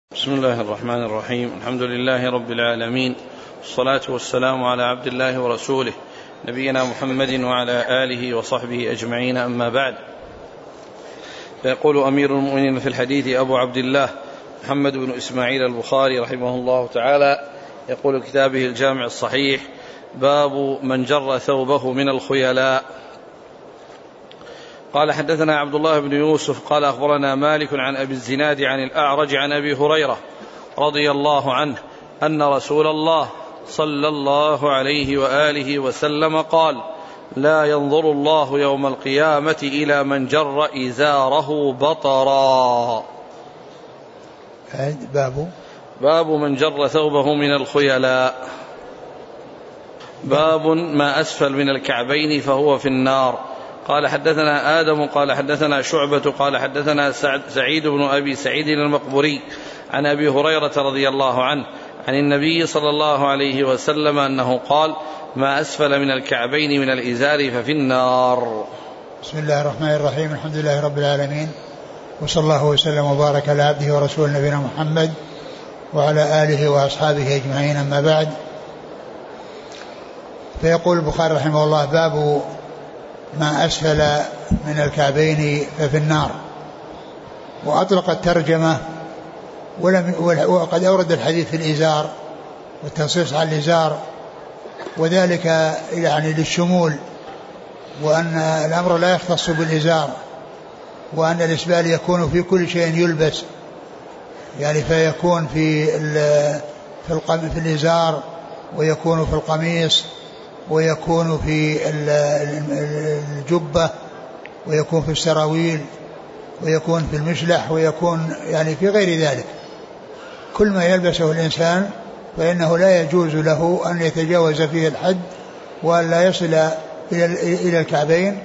بسم الله الرحمن الرحيم. الحمد لله رب العالمين، والصلاة والسلام على عبد الله ورسوله نبينا محمد وعلى آله وصحبه أجمعين، أما بعد. فيقول أمير المؤمنين في الحديث أبو عبد الله محمد بن إسماعيل البخاري رحمه الله تعالى، يقول كتابه الجامع الصحيح: باب من جر ثوبه من الخيلاء. قال: حدثنا عبد الله بن يوسف قال: أخبرنا مالك عن أبي الزناد عن الأعرج عن أبي هريرة رضي الله عنه أن رسول الله صلى الله عليه وآله وسلم قال: لا ينظر الله يوم القيامة إلى من جر إزاره بطرا. باب من جر ثوبه من الخيلاء. باب ما أسفل من الكعبين فهو في النار. قال: حدثنا آدم قال: حدثنا شعبة قال: حدثنا سعيد بن أبي سعيد المقبري عن أبي هريرة رضي الله عنه عن النبي صلى الله عليه وسلم أنه قال: ما أسفل من الكعبين من الإزار ففي النار. بسم الله الرحمن الرحيم. الحمد لله رب العالمين، وصلى الله وسلم وبارك على عبده ورسوله نبينا محمد وعلى آله وأصحابه أجمعين، أما بعد. فيقول البخاري رحمه الله: باب ما أسفل من الكعبين ففي النار. وأطلق الترجمة وقد أورد الحديث في الإزار والتنصيص على الإزار، وذلك يعني للشمول، وأن الأمر لا يختص بالإزار، وأن الإسبال يكون في كل شيء يلبس، يعني فيكون في الإزار، ويكون في القميص، ويكون في الجبة، ويكون في السراويل، ويكون في المشلح، ويكون يعني في غير ذلك. كل ما يلبسه الإنسان فإنه لا يجوز له أن يتجاوز فيه الحد، ولا يصل إلى الكعبين،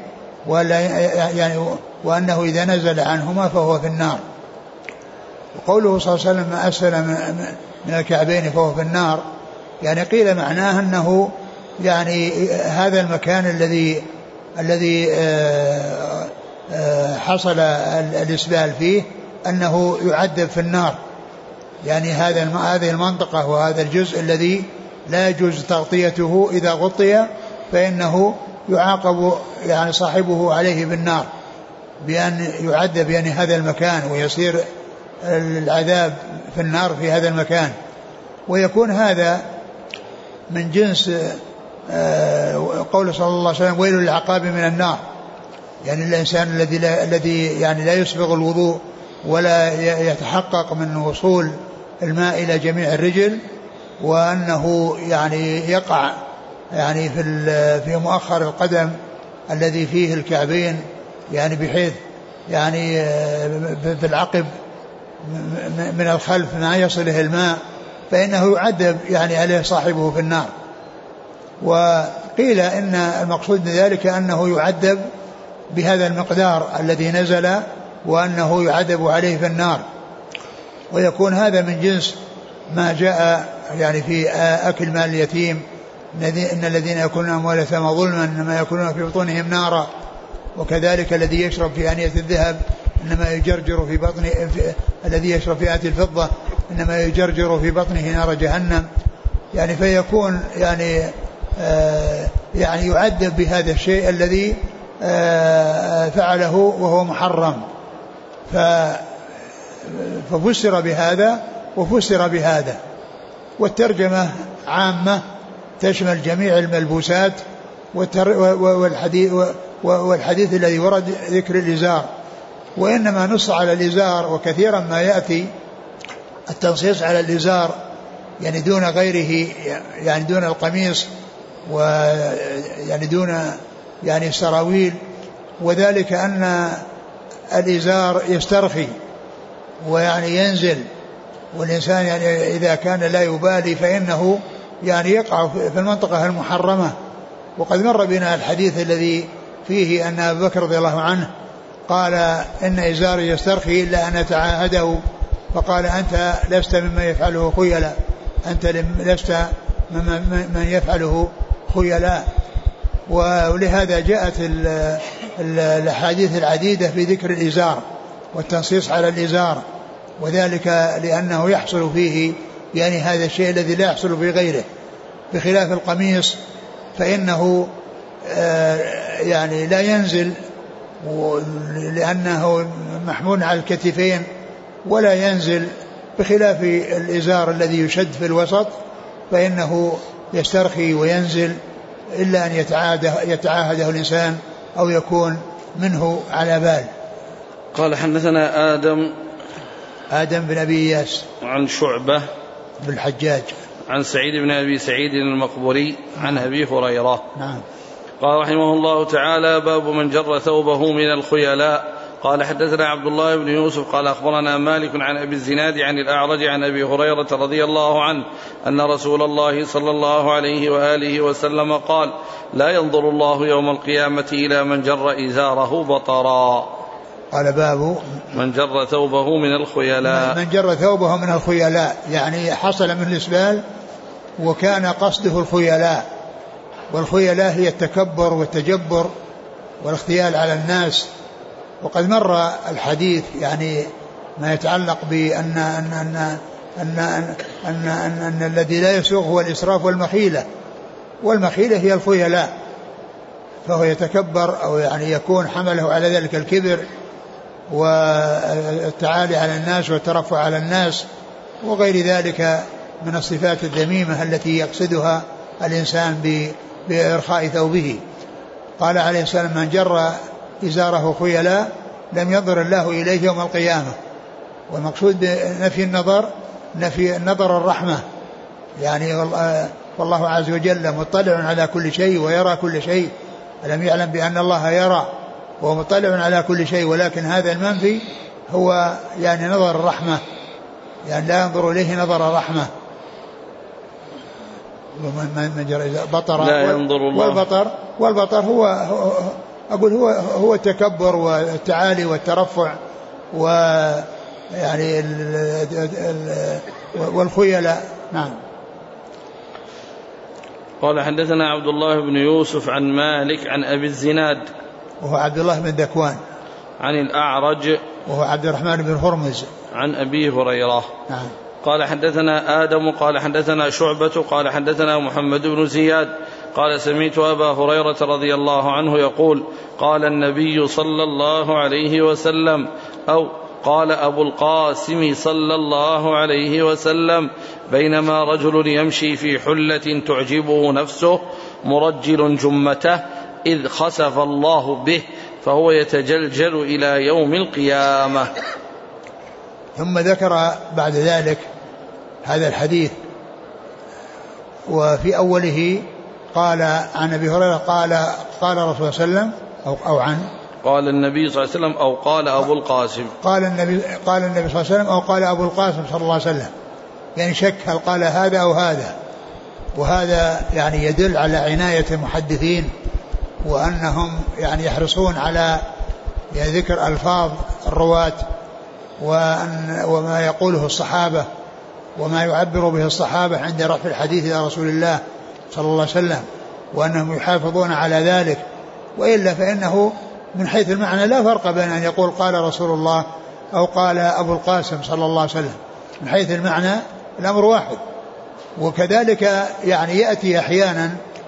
وأنه إذا نزل عنهما فهو في النار. وقوله صلى الله عليه وسلم: ما أسفل من الكعبين فهو في النار، يعني قيل معناه أنه يعني هذا المكان الذي حصل الإسبال فيه أنه يعذب في النار، يعني هذه المنطقة وهذا الجزء الذي لا يجوز تغطيته، إذا غطي فإنه يعاقب يعني صاحبه عليه بالنار بأن يعذب يعني هذا المكان، ويصير العذاب في النار في هذا المكان. ويكون هذا من جنس قول صلى الله عليه وسلم: ويل للعقاب من النار، يعني الإنسان الذي يعني لا يسبغ الوضوء ولا يتحقق من وصول الماء إلى جميع الرجل، وأنه يعني يقع يعني في مؤخر القدم الذي فيه الكعبين، يعني بحيث يعني في العقب من الخلف ما يصله الماء، فإنه يعذب يعني عليه صاحبه في النار. وقيل إن المقصود من ذلك أنه يعذب بهذا المقدار الذي نزل، وأنه يعذب عليه في النار. ويكون هذا من جنس ما جاء يعني في أكل مال اليتيم: إن الذين يأكلون أموال اليتامى ظلما إنما يأكلون في بطونهم نارا. وكذلك الذي يشرب في آنية الذهب إنما يجرجر في بطنه، الذي يشرب في آنية الفضة إنما يجرجر في بطنه نار جهنم. يعني فيكون يعني يعذب بهذا الشيء الذي فعله وهو محرم. ففسر بهذا وفسر بهذا. والترجمة عامة تشمل جميع الملبوسات، والحديث الذي ورد ذكر الإزار، وإنما نص على الإزار. وكثيرا ما يأتي التنصيص على الإزار يعني دون غيره، يعني دون القميص، ويعني دون يعني السراويل، وذلك أن الإزار يسترخي ويعني ينزل، والإنسان يعني إذا كان لا يبالي فإنه يعني يقع في المنطقة المحرمة. وقد مر بنا الحديث الذي فيه أن أبا بكر رضي الله عنه قال: إن إزاري يسترخي إلا أن أتعاهده، فقال: أنت لست ممن يفعله خيلاء، أنت لست من يفعله خيلاء. ولهذا جاءت الأحاديث العديدة في ذكر الإزار والتنصيص على الإزار، وذلك لأنه يحصل فيه يعني هذا الشيء الذي لا يحصل في غيره، بخلاف القميص فإنه يعني لا ينزل لأنه محمول على الكتفين ولا ينزل، بخلاف الإزار الذي يشد في الوسط فإنه يسترخي وينزل إلا أن يتعاهده الإنسان أو يكون منه على بال. قال حدثنا آدم بن أبي إياس عن شعبة بن الحجاج عن سعيد بن أبي سعيد المقبري عن أبي هريرة. نعم. قال رحمه الله تعالى: باب من جر ثوبه من الخيلاء. قال حدثنا عبد الله بن يوسف قال أخبرنا مالك عن أبي الزناد عن الأعرج عن أبي هريرة رضي الله عنه أن رسول الله صلى الله عليه وآله وسلم قال: لا ينظر الله يوم القيامة إلى من جر إزاره بطرا. قال باب من جر ثوبه من الخيلاء. من جر ثوبه من الخيلاء يعني حصل من الإسبال وكان قصده الخيلاء، والخيلاء هي التكبر والتجبر والاختيال على الناس. وقد مر الحديث يعني ما يتعلق بأن أن أن أن أن أن, أن, أن الذي لا يسوغ هو الإسراف والمخيلة، والمخيلة هي الخيلاء، فهو يتكبر أو يعني يكون حمله على ذلك الكبر والتعالي على الناس والترفع على الناس وغير ذلك من الصفات الذميمة التي يقصدها الإنسان بإرخاء ثوبه. قال عليه السلام: من جر إزاره خيلاء لم ينظر الله إليه يوم القيامة. والمقصود بنفي النظر نفي النظر الرحمة، يعني والله عز وجل مطلع على كل شيء ويرى كل شيء، ألم يعلم بأن الله يرى وهو مطلع على كل شيء، ولكن هذا المنفي هو يعني نظر الرحمة، يعني لا ينظر إليه نظر الرحمة. من جر بطر لا ينظر الله. والبطر هو التكبر والتعالي والترفع ويعني والخيلاء. نعم. قال حدثنا عبد الله بن يوسف عن مالك عن أبي الزناد وهو عبد الله بن ذكوان عن الأعرج وهو عبد الرحمن بن هرمز عن أبي هريرة. نعم. قال حدثنا آدم قال حدثنا شعبة قال حدثنا محمد بن زياد قال سمعت أبا هريرة رضي الله عنه يقول: قال النبي صلى الله عليه وسلم أو قال أبو القاسم صلى الله عليه وسلم: بينما رجل يمشي في حلة تعجبه نفسه مرجل جمته إذ خسف الله به فهو يتجلجل إلى يوم القيامة. ثم ذكر بعد ذلك هذا الحديث، وفي أوله قال عن أبي هريرة قال رسول الله صلى الله عليه وسلم أو عن قال النبي صلى الله عليه وسلم أو قال أبو القاسم قال النبي صلى الله عليه وسلم أو قال أبو القاسم صلى الله عليه وسلم، يعني شك هل قال هذا أو هذا. وهذا يعني يدل على عناية المحدثين وأنهم يعني يحرصون على يعني ذكر ألفاظ الرواة وما يقوله الصحابة وما يعبر به الصحابة عند رفع الحديث إلى رسول الله صلى الله عليه وسلم، وأنهم يحافظون على ذلك. وإلا فإنه من حيث المعنى لا فرق بين أن يقول قال رسول الله أو قال أبو القاسم صلى الله عليه وسلم، من حيث المعنى الأمر واحد. وكذلك يعني يأتي أحيانا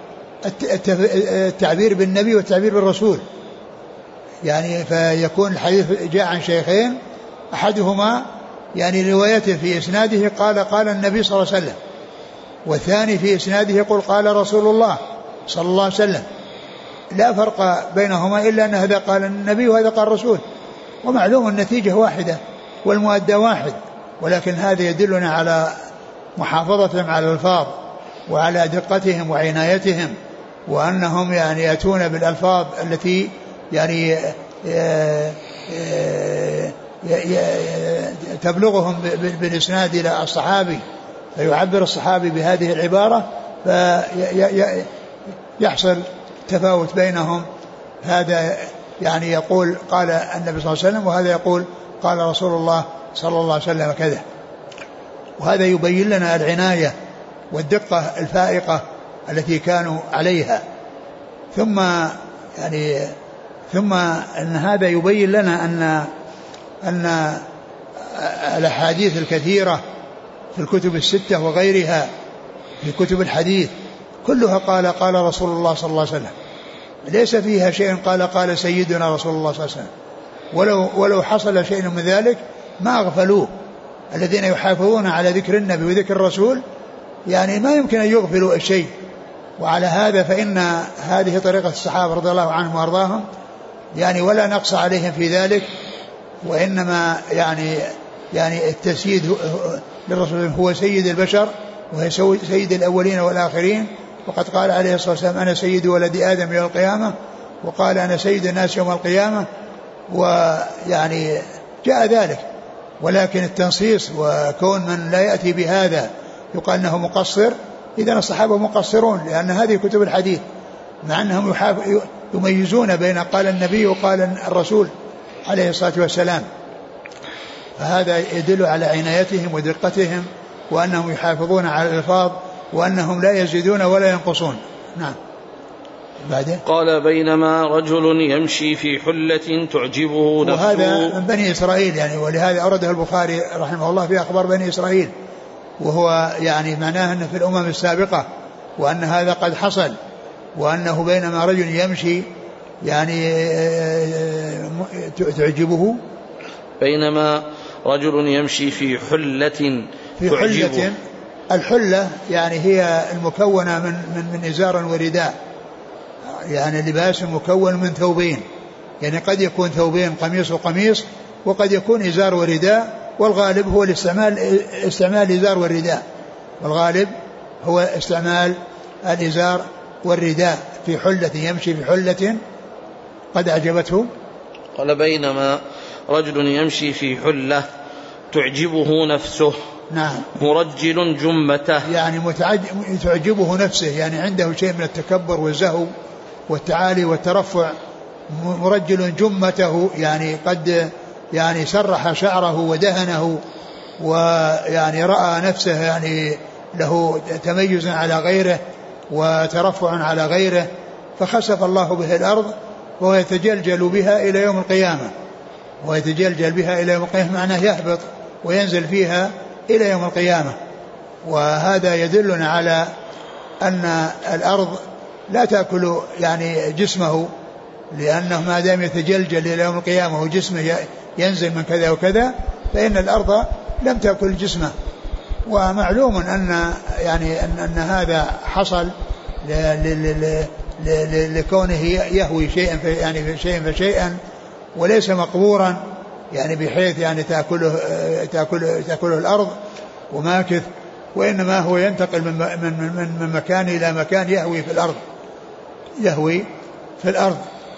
التعبير بالنبي والتعبير بالرسول، يعني فيكون الحديث جاء عن شيخين أحدهما يعني روايته في إسناده قال النبي صلى الله عليه وسلم، والثاني في إسناده يقول قال رسول الله صلى الله عليه وسلم، لا فرق بينهما إلا أن هذا قال النبي وهذا قال الرسول، ومعلوم النتيجة واحدة والمؤدى واحد. ولكن هذا يدلنا على محافظتهم على الألفاظ وعلى دقتهم وعنايتهم، وأنهم يعني يأتون بالألفاظ التي يعني تبلغهم بالإسناد إلى الصحابي، فيعبر الصحابي بهذه العبارة فيحصل تفاوت بينهم. هذا يعني يقول قال النبي صلى الله عليه وسلم، وهذا يقول قال رسول الله صلى الله عليه وسلم كذا. وهذا يبين لنا العناية والدقة الفائقة التي كانوا عليها. ثم أن هذا يبين لنا الأحاديث الكثيرة في الكتب الستة وغيرها في كتب الحديث كلها قال رسول الله صلى الله عليه وسلم، ليس فيها شيء قال سيدنا رسول الله صلى الله عليه وسلم. ولو حصل شيء من ذلك ما أغفلوه. الذين يحافظون على ذكر النبي وذكر الرسول يعني ما يمكن أن يغفلوا الشيء. وعلى هذا فإن هذه طريقة الصحابة رضي الله عنهم وأرضاهم يعني ولا نقص عليهم في ذلك، وإنما يعني التسييد للرسول هو سيد البشر وهي سيد الأولين والآخرين. وقد قال عليه الصلاة والسلام أنا سيد ولد آدم يوم القيامة، وقال أنا سيد الناس يوم القيامة، ويعني جاء ذلك. ولكن التنصيص وكون من لا يأتي بهذا يقال أنه مقصر، إذن الصحابة مقصرون، لأن هذه كتب الحديث مع أنهم يميزون بين قال النبي وقال الرسول عليه الصلاة والسلام. فهذا يدل على عنايتهم ودقتهم وأنهم يحافظون على الألفاظ وأنهم لا يزيدون ولا ينقصون. نعم. بعده قال بينما رجل يمشي في حلة تعجبه نفسه. وهذا من بني إسرائيل يعني، ولهذا أورده البخاري رحمه الله في أخبار بني إسرائيل، وهو يعني معناه أنه في الأمم السابقة، وأن هذا قد حصل، وأنه بينما رجل يمشي يعني تعجبه. بينما رجل يمشي في حلة تعجبه. الحلة يعني هي المكونة من إزار ورداء، يعني لباس مكون من ثوبين، يعني قد يكون ثوبين قميص وقميص، وقد يكون إزار ورداء، والغالب هو استعمال إزار والرداء، والغالب هو استعمال الإزار والرداء في حلة، يمشي في حلة قد أعجبته. قال بينما رجل يمشي في حلة تعجبه نفسه. نعم. مرجل جمته، يعني تعجبه نفسه، يعني عنده شيء من التكبر والزهو والتعالي والترفع. مرجل جمته يعني قد يعني سرح شعره ودهنه، ويعني رأى نفسه يعني له تميز على غيره وترفع على غيره، فخسف الله به الأرض وهو يتجلجل بها إلى يوم القيامة. ويتجلجل بها إلى يوم القيامة معناه يهبط وينزل فيها إلى يوم القيامة. وهذا يدلنا على أن الأرض لا تأكل يعني جسمه، لأنه ما دام يتجلجل إلى يوم القيامة وجسمه ينزل من كذا وكذا، فإن الأرض لم تأكل جسمه. ومعلوم أن هذا حصل لكونه يهوي شيئا يعني شيئا فشيئا، وليس مقبورا يعني بحيث يعني تأكله الأرض وماكث، وإنما هو ينتقل من مكان إلى مكان يهوي في الأرض.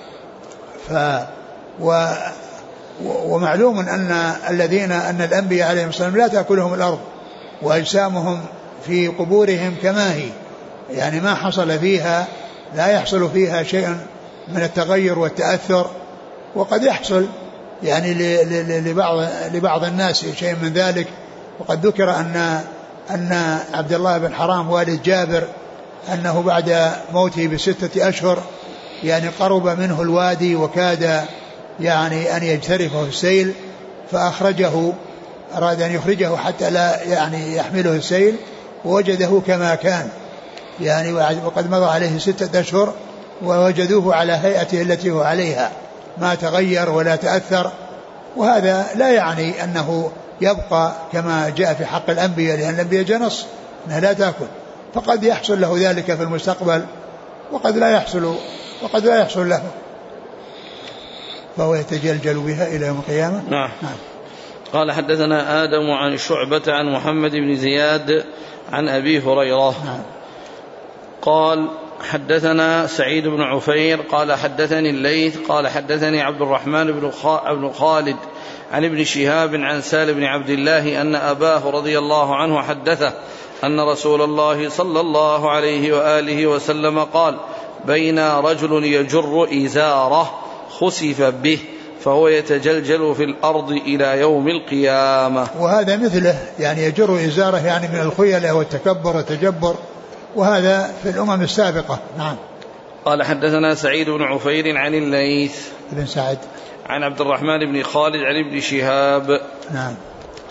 ومعلوم أن الأنبياء عليهم السلام لا تأكلهم الأرض، وأجسامهم في قبورهم كما هي، يعني ما حصل فيها، لا يحصل فيها شيء من التغير والتأثر. وقد يحصل يعني لبعض الناس شيء من ذلك. وقد ذكر أن عبد الله بن حرام والد جابر أنه بعد موته ب6 أشهر يعني قرب منه الوادي وكاد يعني أن يجترفه السيل، فأخرجه، أراد أن يخرجه حتى لا يعني يحمله السيل، ووجده كما كان يعني، وقد مضى عليه 6 أشهر ووجدوه على هيئته التي هو عليها، ما تغير ولا تأثر. وهذا لا يعني أنه يبقى كما جاء في حق الأنبياء، لأن الأنبياء جنص أنها لا تأكل، فقد يحصل له ذلك في المستقبل وقد لا يحصل له، فهو يتجلجل بها إلى يوم القيامة. نعم. قال حدثنا آدم عن شعبة عن محمد بن زياد عن أبي هريرة. نعم. قال حدثنا سعيد بن عفير قال حدثني الليث قال حدثني عبد الرحمن بن خالد عن ابن شهاب عن سالم بن عبد الله أن أباه رضي الله عنه حدثه أن رسول الله صلى الله عليه وآله وسلم قال بين رجل يجر إزاره خسف به فهو يتجلجل في الأرض إلى يوم القيامة. وهذا مثله يعني يجر إزاره يعني من الخيلة والتكبر والتجبر، وهذا في الأمم السابقة. نعم. قال حدثنا سعيد بن عفير عن الليث بن سعد عن عبد الرحمن بن خالد عن ابن شهاب. نعم.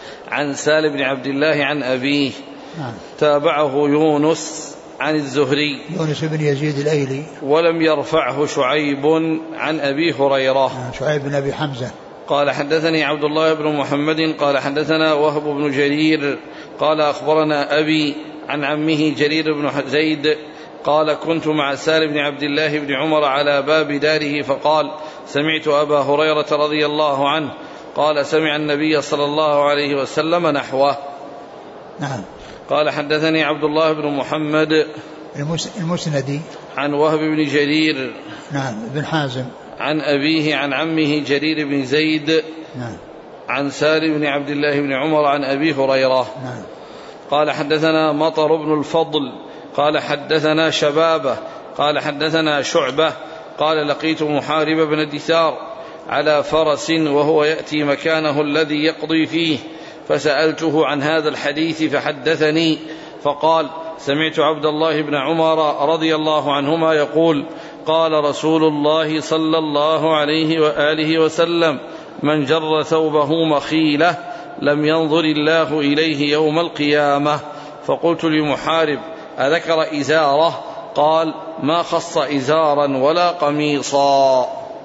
عن سالم بن عبد الله عن أبيه. تابعه يونس عن الزهري يونس بن يزيد الأيلي، ولم يرفعه شعيب عن أبي هريرة. شعيب بن أبي حمزة. قال حدثني عبد الله بن محمد قال حدثنا وهب بن جرير قال أخبرنا أبي عن عمه جرير بن زيد قال كنت مع سالم بن عبد الله بن عمر على باب داره فقال سمعت أبا هريرة رضي الله عنه قال سمع النبي صلى الله عليه وسلم نحوه. نعم. قال حدثني عبد الله بن محمد المسندي عن وهب بن جرير نعم بن حازم عن أبيه عن عمه جرير بن زيد نعم عن سالم بن عبد الله بن عمر عن أبي هريرة. نعم. قال حدثنا مطر بن الفضل قال حدثنا شبابه قال حدثنا شعبة قال لقيت محارب بن دثار على فرس وهو يأتي مكانه الذي يقضي فيه فسألته عن هذا الحديث فحدثني فقال سمعت عبد الله بن عمر رضي الله عنهما يقول قال رسول الله صلى الله عليه وآله وسلم من جر ثوبه مخيلة لم ينظر الله إليه يوم القيامة. فقلت لمحارب أذكر إزاره؟ قال ما خص إزارا ولا قميصا.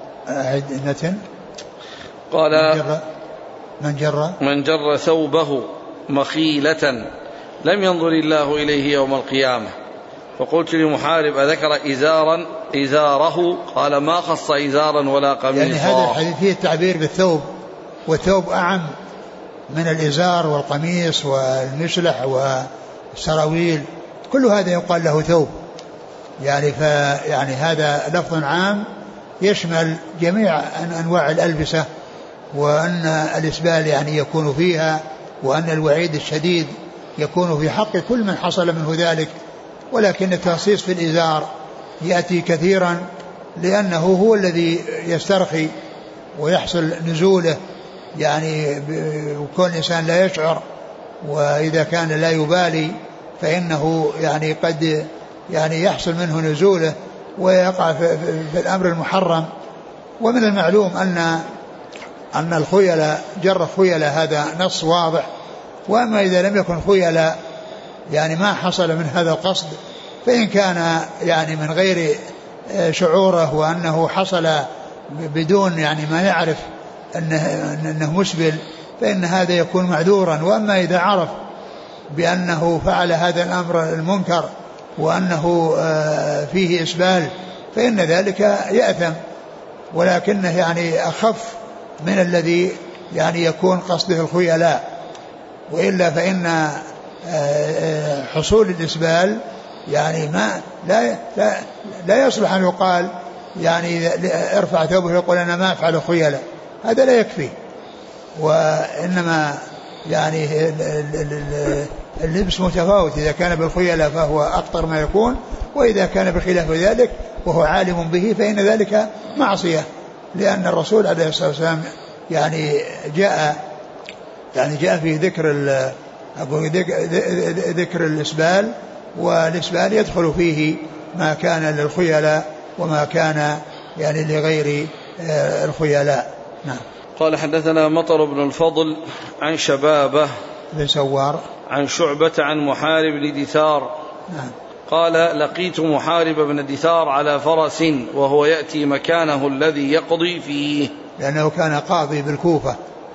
قال من جر ثوبه مخيلة لم ينظر الله إليه يوم القيامة. فقلت لمحارب أذكر إزاره؟ قال ما خص إزارا ولا قميصا. يعني هذا الحديث فيه التعبير بالثوب، والثوب أعم من الإزار والقميص والمسلح والسراويل، كل هذا يقال له ثوب. يعني هذا لفظ عام يشمل جميع أنواع الألبسة، وأن الإسبال يعني يكون فيها، وأن الوعيد الشديد يكون في حق كل من حصل منه ذلك. ولكن التخصيص في الإزار يأتي كثيرا لأنه هو الذي يسترخي ويحصل نزوله، يعني وكل إنسان لا يشعر، وإذا كان لا يبالي فإنه يعني قد يعني يحصل منه نزوله ويقع في الأمر المحرم. ومن المعلوم أن الخيلاء جر الخيلاء هذا نص واضح. وأما إذا لم يكن خيلاء يعني ما حصل من هذا القصد، فإن كان يعني من غير شعوره وأنه حصل بدون يعني ما يعرف أنه مسبل، فإن هذا يكون معذورا. وأما إذا عرف بأنه فعل هذا الأمر المنكر وأنه فيه إسبال فإن ذلك يأثم، ولكنه يعني أخف من الذي يعني يكون قصده الخيلاء. وإلا فإن حصول الإسبال يعني لا يصلح أن يقال يعني ارفع ثوبه يقول أنا ما أفعل خيلاء، هذا لا يكفي. وإنما يعني اللبس متفاوت، إذا كان بالخيلاء فهو أخطر ما يكون، وإذا كان بخلاف ذلك وهو عالم به فإن ذلك معصية. لأن الرسول عليه الصلاة والسلام يعني جاء في ذكر الإسبال، والإسبال يدخل فيه ما كان للخيلاء وما كان يعني لغير الخيلاء. نعم. قال حدثنا مطر بن الفضل عن شبابه بن سوار عن شعبة عن محارب بن دثار. نعم. قال لقيت محارب بن دثار على فرس وهو يأتي مكانه الذي يقضي فيه، لأنه كان قاضي بالكوفة.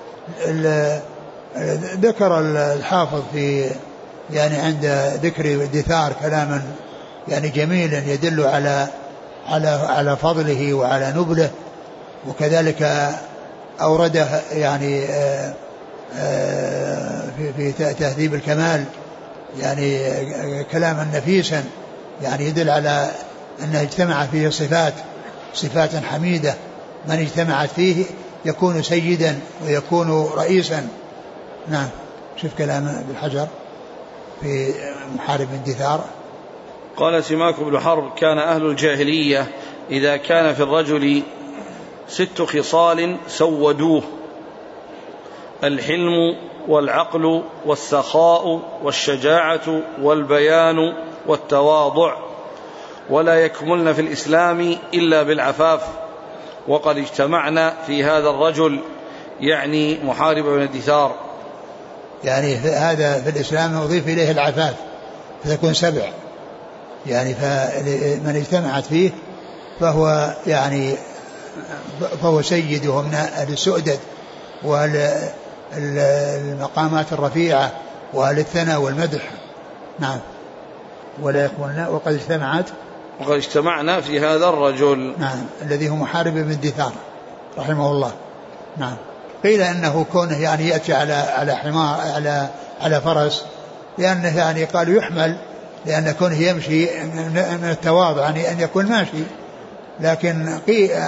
ذكر الحافظ في يعني عند ذكر دثار كلاما يعني جميلا يدل على فضله وعلى نبله، وكذلك أورده يعني في تهذيب الكمال يعني كلاما نفيسا يعني يدل على أنه اجتمع فيه صفات حميدة، من اجتمعت فيه يكون سيدا ويكون رئيسا. نعم. شوف كلام ابن حجر في محارب بن دثار. قال سماك بن حرب كان أهل الجاهلية إذا كان في الرجل 6 خصال سودوه: الحلم والعقل والسخاء والشجاعة والبيان والتواضع، ولا يكملن في الإسلام إلا بالعفاف. وقد اجتمعنا في هذا الرجل، يعني محارب بن دثار، يعني هذا في الإسلام أضيف إليه العفاف فتكون 7. يعني فمن اجتمعت فيه فهو يعني فهو سيد وهو من أهل السؤدد وأهل المقامات الرفيعة وأهل الثناء والمدح. نعم. ولا يقولنا وقد اجتمعنا في هذا الرجل. نعم. الذي هو محارب بن دثار رحمه الله. نعم. قيل أنه كونه يعني يأتي على حمار على فرس لأنه يعني قالوا يحمل لأن كونه يمشي من التواضع يعني أن يكون ماشي. لكن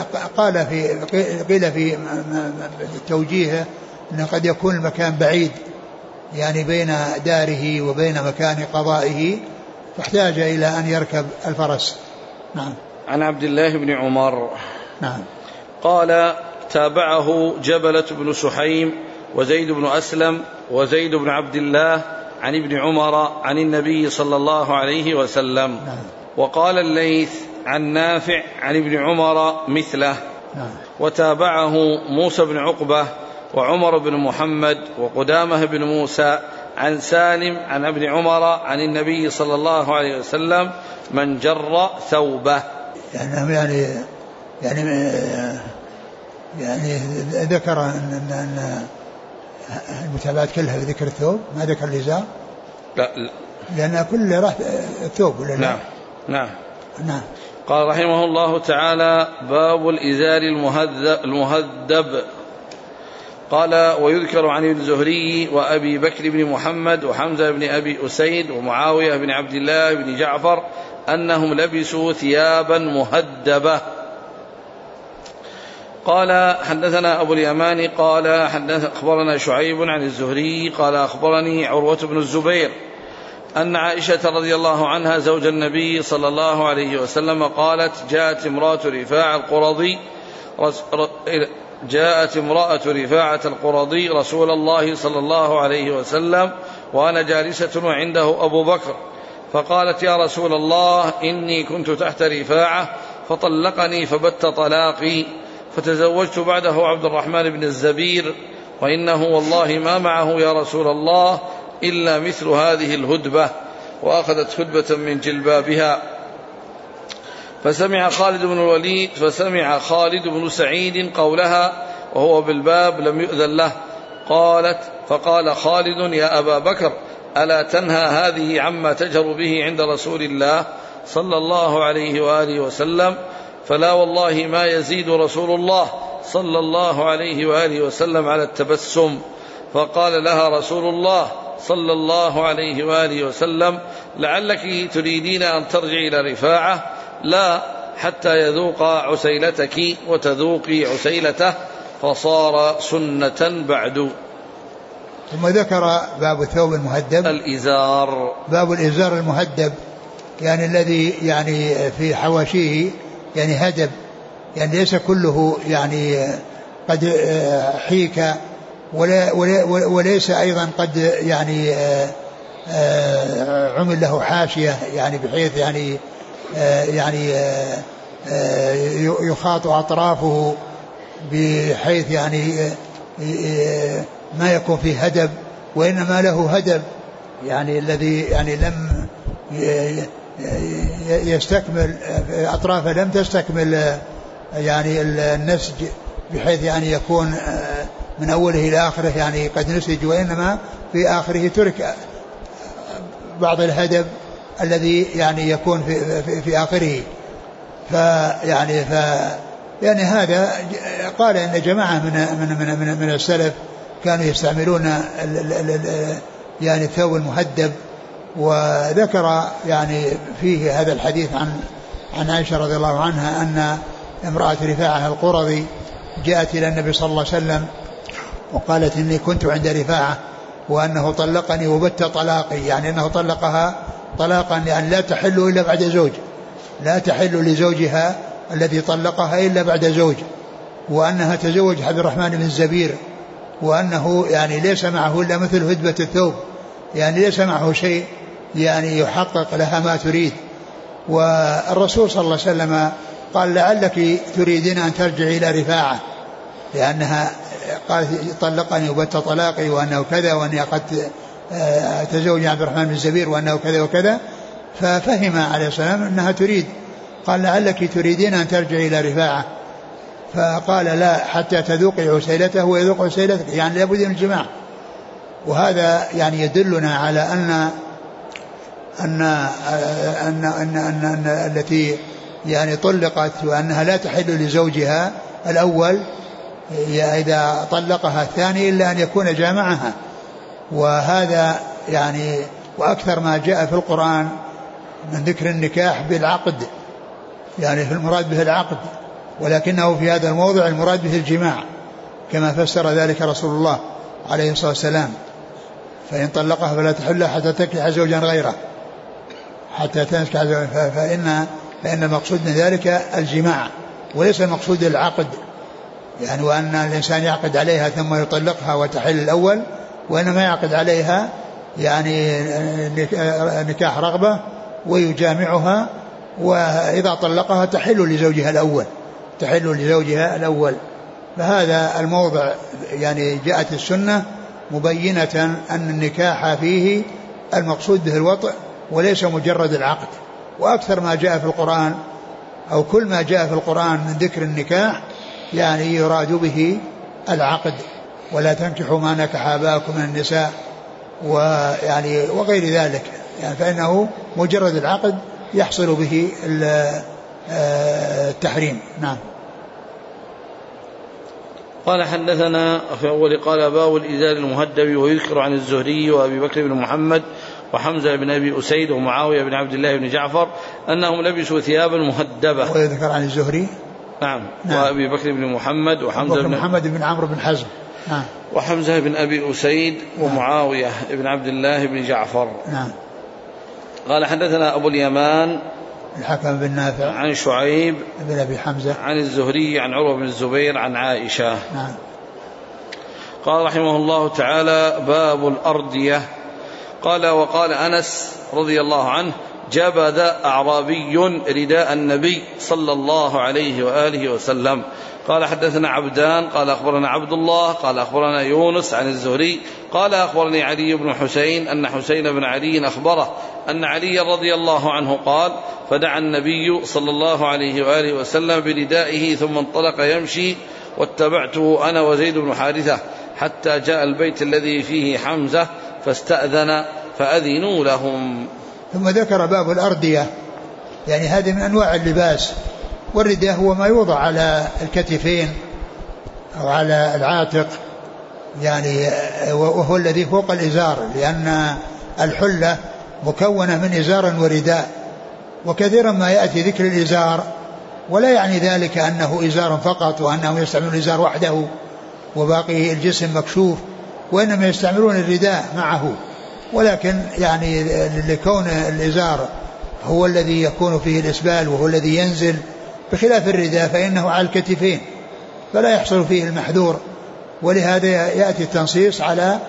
قيل في توجيهه أنه قد يكون المكان بعيد يعني بين داره وبين مكان قضائه فاحتاج إلى أن يركب الفرس. نعم. عن عبد الله بن عمر. نعم. قال تابعه جبلة بن سحيم وزيد بن أسلم وزيد بن عبد الله عن ابن عمر عن النبي صلى الله عليه وسلم. نعم. وقال الليث عن نافع عن ابن عمر مثله. نعم. وتابعه موسى بن عقبة وعمر بن محمد وقدامة بن موسى عن سالم عن ابن عمر عن النبي صلى الله عليه وسلم من جر ثوبه. يعني ذكر أن المتابعات كلها ذكر الثوب ما ذكر الإزار. لا لأن كل راح الثوب. نعم. نعم. نعم. قال رحمه الله تعالى باب الإزار المهذب. قال ويذكر عن الزهري وأبي بكر بن محمد وحمزة بن أبي أسيد ومعاوية بن عبد الله بن جعفر أنهم لبسوا ثيابا مهدبة. قال حدثنا أبو اليمان قال أخبرنا شعيب عن الزهري قال أخبرني عروة بن الزبير أن عائشة رضي الله عنها زوج النبي صلى الله عليه وسلم قالت جاءت امرأة رفاعة القرظي رسول الله صلى الله عليه وسلم وأنا جالسة وعنده أبو بكر فقالت يا رسول الله إني كنت تحت رفاعة فطلقني فبت طلاقي فتزوجت بعده عبد الرحمن بن الزبير وإنه والله ما معه يا رسول الله إلا مثل هذه الهدبة وأخذت هدبة من جلبابها. فسمع خالد بن سعيد قولها وهو بالباب لم يؤذن له. فقال خالد يا أبا بكر ألا تنهى هذه عما تجهر به عند رسول الله صلى الله عليه وآله وسلم فلا والله ما يزيد رسول الله صلى الله عليه وآله وسلم على التبسم. فقال لها رسول الله صلى الله عليه وآله وسلم لعلك تريدين أن ترجعي إلى رفاعة لا حتى يذوق عسيلتك وتذوقي عسيلته فصار سنة بعد. ثم ذكر باب الثوب المهدب الإزار. باب الإزار المهدب يعني الذي يعني في حواشيه يعني هدب يعني ليس كله يعني قد حيك وليس أيضا قد يعني عمل له حاشية يعني بحيث يعني يخاط أطرافه بحيث يعني ما يكون فيه هدب وإنما له هدب يعني الذي يعني لم يستكمل أطرافه لم تستكمل يعني النسج بحيث يعني يكون من أوله إلى آخره يعني قد نسج وإنما في آخره ترك بعض الهدب الذي يعني يكون في آخره. يعني هذا قال إن جماعة من السلف كانوا يستعملون يعني الثوب المهدب. وذكر يعني فيه هذا الحديث عن عائشة رضي الله عنها أن امرأة رفاعة القرظي جاءت إلى النبي صلى الله عليه وسلم وقالت إني كنت عند رفاعة وأنه طلقني وبت طلاقي يعني أنه طلقها طلاقا يعني لا تحل إلا بعد زوج لا تحل لزوجها الذي طلقها إلا بعد زوج وأنها تزوج عبد الرحمن بن الزبير وأنه يعني ليس معه إلا مثل هدبة الثوب يعني ليس معه شيء يعني يحقق لها ما تريد. والرسول صلى الله عليه وسلم قال لعلك تريدين أن ترجعي إلى رفاعة لأنها قالت طلقني وبت طلاقي وأنه كذا وأني أخذت تزوج عبد الرحمن بن الزبير وأنه كذا وكذا. ففهم عليه السلام أنها تريد. قال لعلك تريدين أن ترجعي إلى رفاعة. فقال لا حتى تذوقي عسيلته ويذوق عسيلتك، يعني لابد من الجماع. وهذا يعني يدلنا على أن التي يعني طلقت وأنها لا تحل لزوجها الأول إذا طلقها الثاني إلا أن يكون جامعها. وهذا يعني وأكثر ما جاء في القرآن من ذكر النكاح بالعقد، يعني في المراد به العقد، ولكنه في هذا الموضع المراد به الجماع كما فسر ذلك رسول الله عليه الصلاة والسلام. فإن طلقها فلا تحل حتى تنكح زوجا غيره، حتى تنكح زوجا، فإن المقصود من ذلك الجماع وليس المقصود العقد، يعني وأن الإنسان يعقد عليها ثم يطلقها وتحل الأول، وإنما يعقد عليها يعني نكاح رغبة ويجامعها، وإذا طلقها تحل لزوجها الأول. فهذا الموضع يعني جاءت السنة مبينة أن النكاح فيه المقصود به الوطء وليس مجرد العقد. وأكثر ما جاء في القرآن أو كل ما جاء في القرآن من ذكر النكاح يعني يراد به العقد. ولا تنكحوا ما نكح آباءكم من النساء ويعني وغير ذلك، يعني فإنه مجرد العقد يحصل به التحريم. نعم. قال حدثنا في أول قال باب الإزار المهدب، ويذكر عن الزهري وأبي بكر بن محمد وحمزة بن أبي أسيد ومعاوية بن عبد الله بن جعفر أنهم لبسوا ثيابا مهدبة. ويذكر عن الزهري نعم. وأبي بكر بن محمد وحمزة بن محمد بن عمرو بن حزم نعم. وحمزة بن أبي أسيد ومعاوية بن عبد الله بن جعفر. نعم. قال حدثنا أبو اليمان الحكم بن نافع عن شعيب بن أبي حمزة عن الزهري عن عروة بن الزبير عن عائشة. نعم. قال رحمه الله تعالى باب الأردية. قال وقال أنس رضي الله عنه جبد أعرابي رداء النبي صلى الله عليه وآله وسلم. قال حدثنا عبدان قال أخبرنا عبد الله قال أخبرنا يونس عن الزهري قال أخبرني علي بن حسين أن حسين بن علي أخبره أن علي رضي الله عنه قال فدعا النبي صلى الله عليه وآله وسلم بردائه ثم انطلق يمشي واتبعته أنا وزيد بن حارثة حتى جاء البيت الذي فيه حمزة فاستأذن فأذنوا لهم. ثم ذكر باب الأردية، يعني هذه من أنواع اللباس. والرداء هو ما يوضع على الكتفين أو على العاتق، يعني وهو الذي فوق الإزار، لأن الحلة مكونة من إزار ورداء. وكثيرا ما يأتي ذكر الإزار ولا يعني ذلك أنه إزار فقط وأنه يستعمل الإزار وحده وباقي الجسم مكشوف، وإنما يستعملون الرداء معه. ولكن يعني لكون الإزار هو الذي يكون فيه الإسبال وهو الذي ينزل، بخلاف الرداء فإنه على الكتفين فلا يحصل فيه المحذور، ولهذا يأتي التنصيص على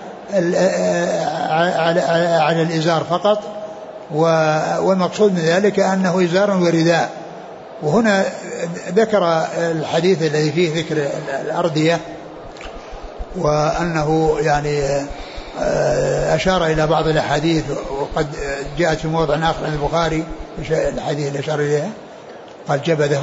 الإزار فقط، والمقصود من ذلك أنه إزار ورداء. وهنا ذكر الحديث الذي فيه ذكر الأردية، وأنه يعني أشار إلى بعض الأحاديث وقد جاءت في موضع آخر عن البخاري الحديث اللي أشار إليها قال جبده.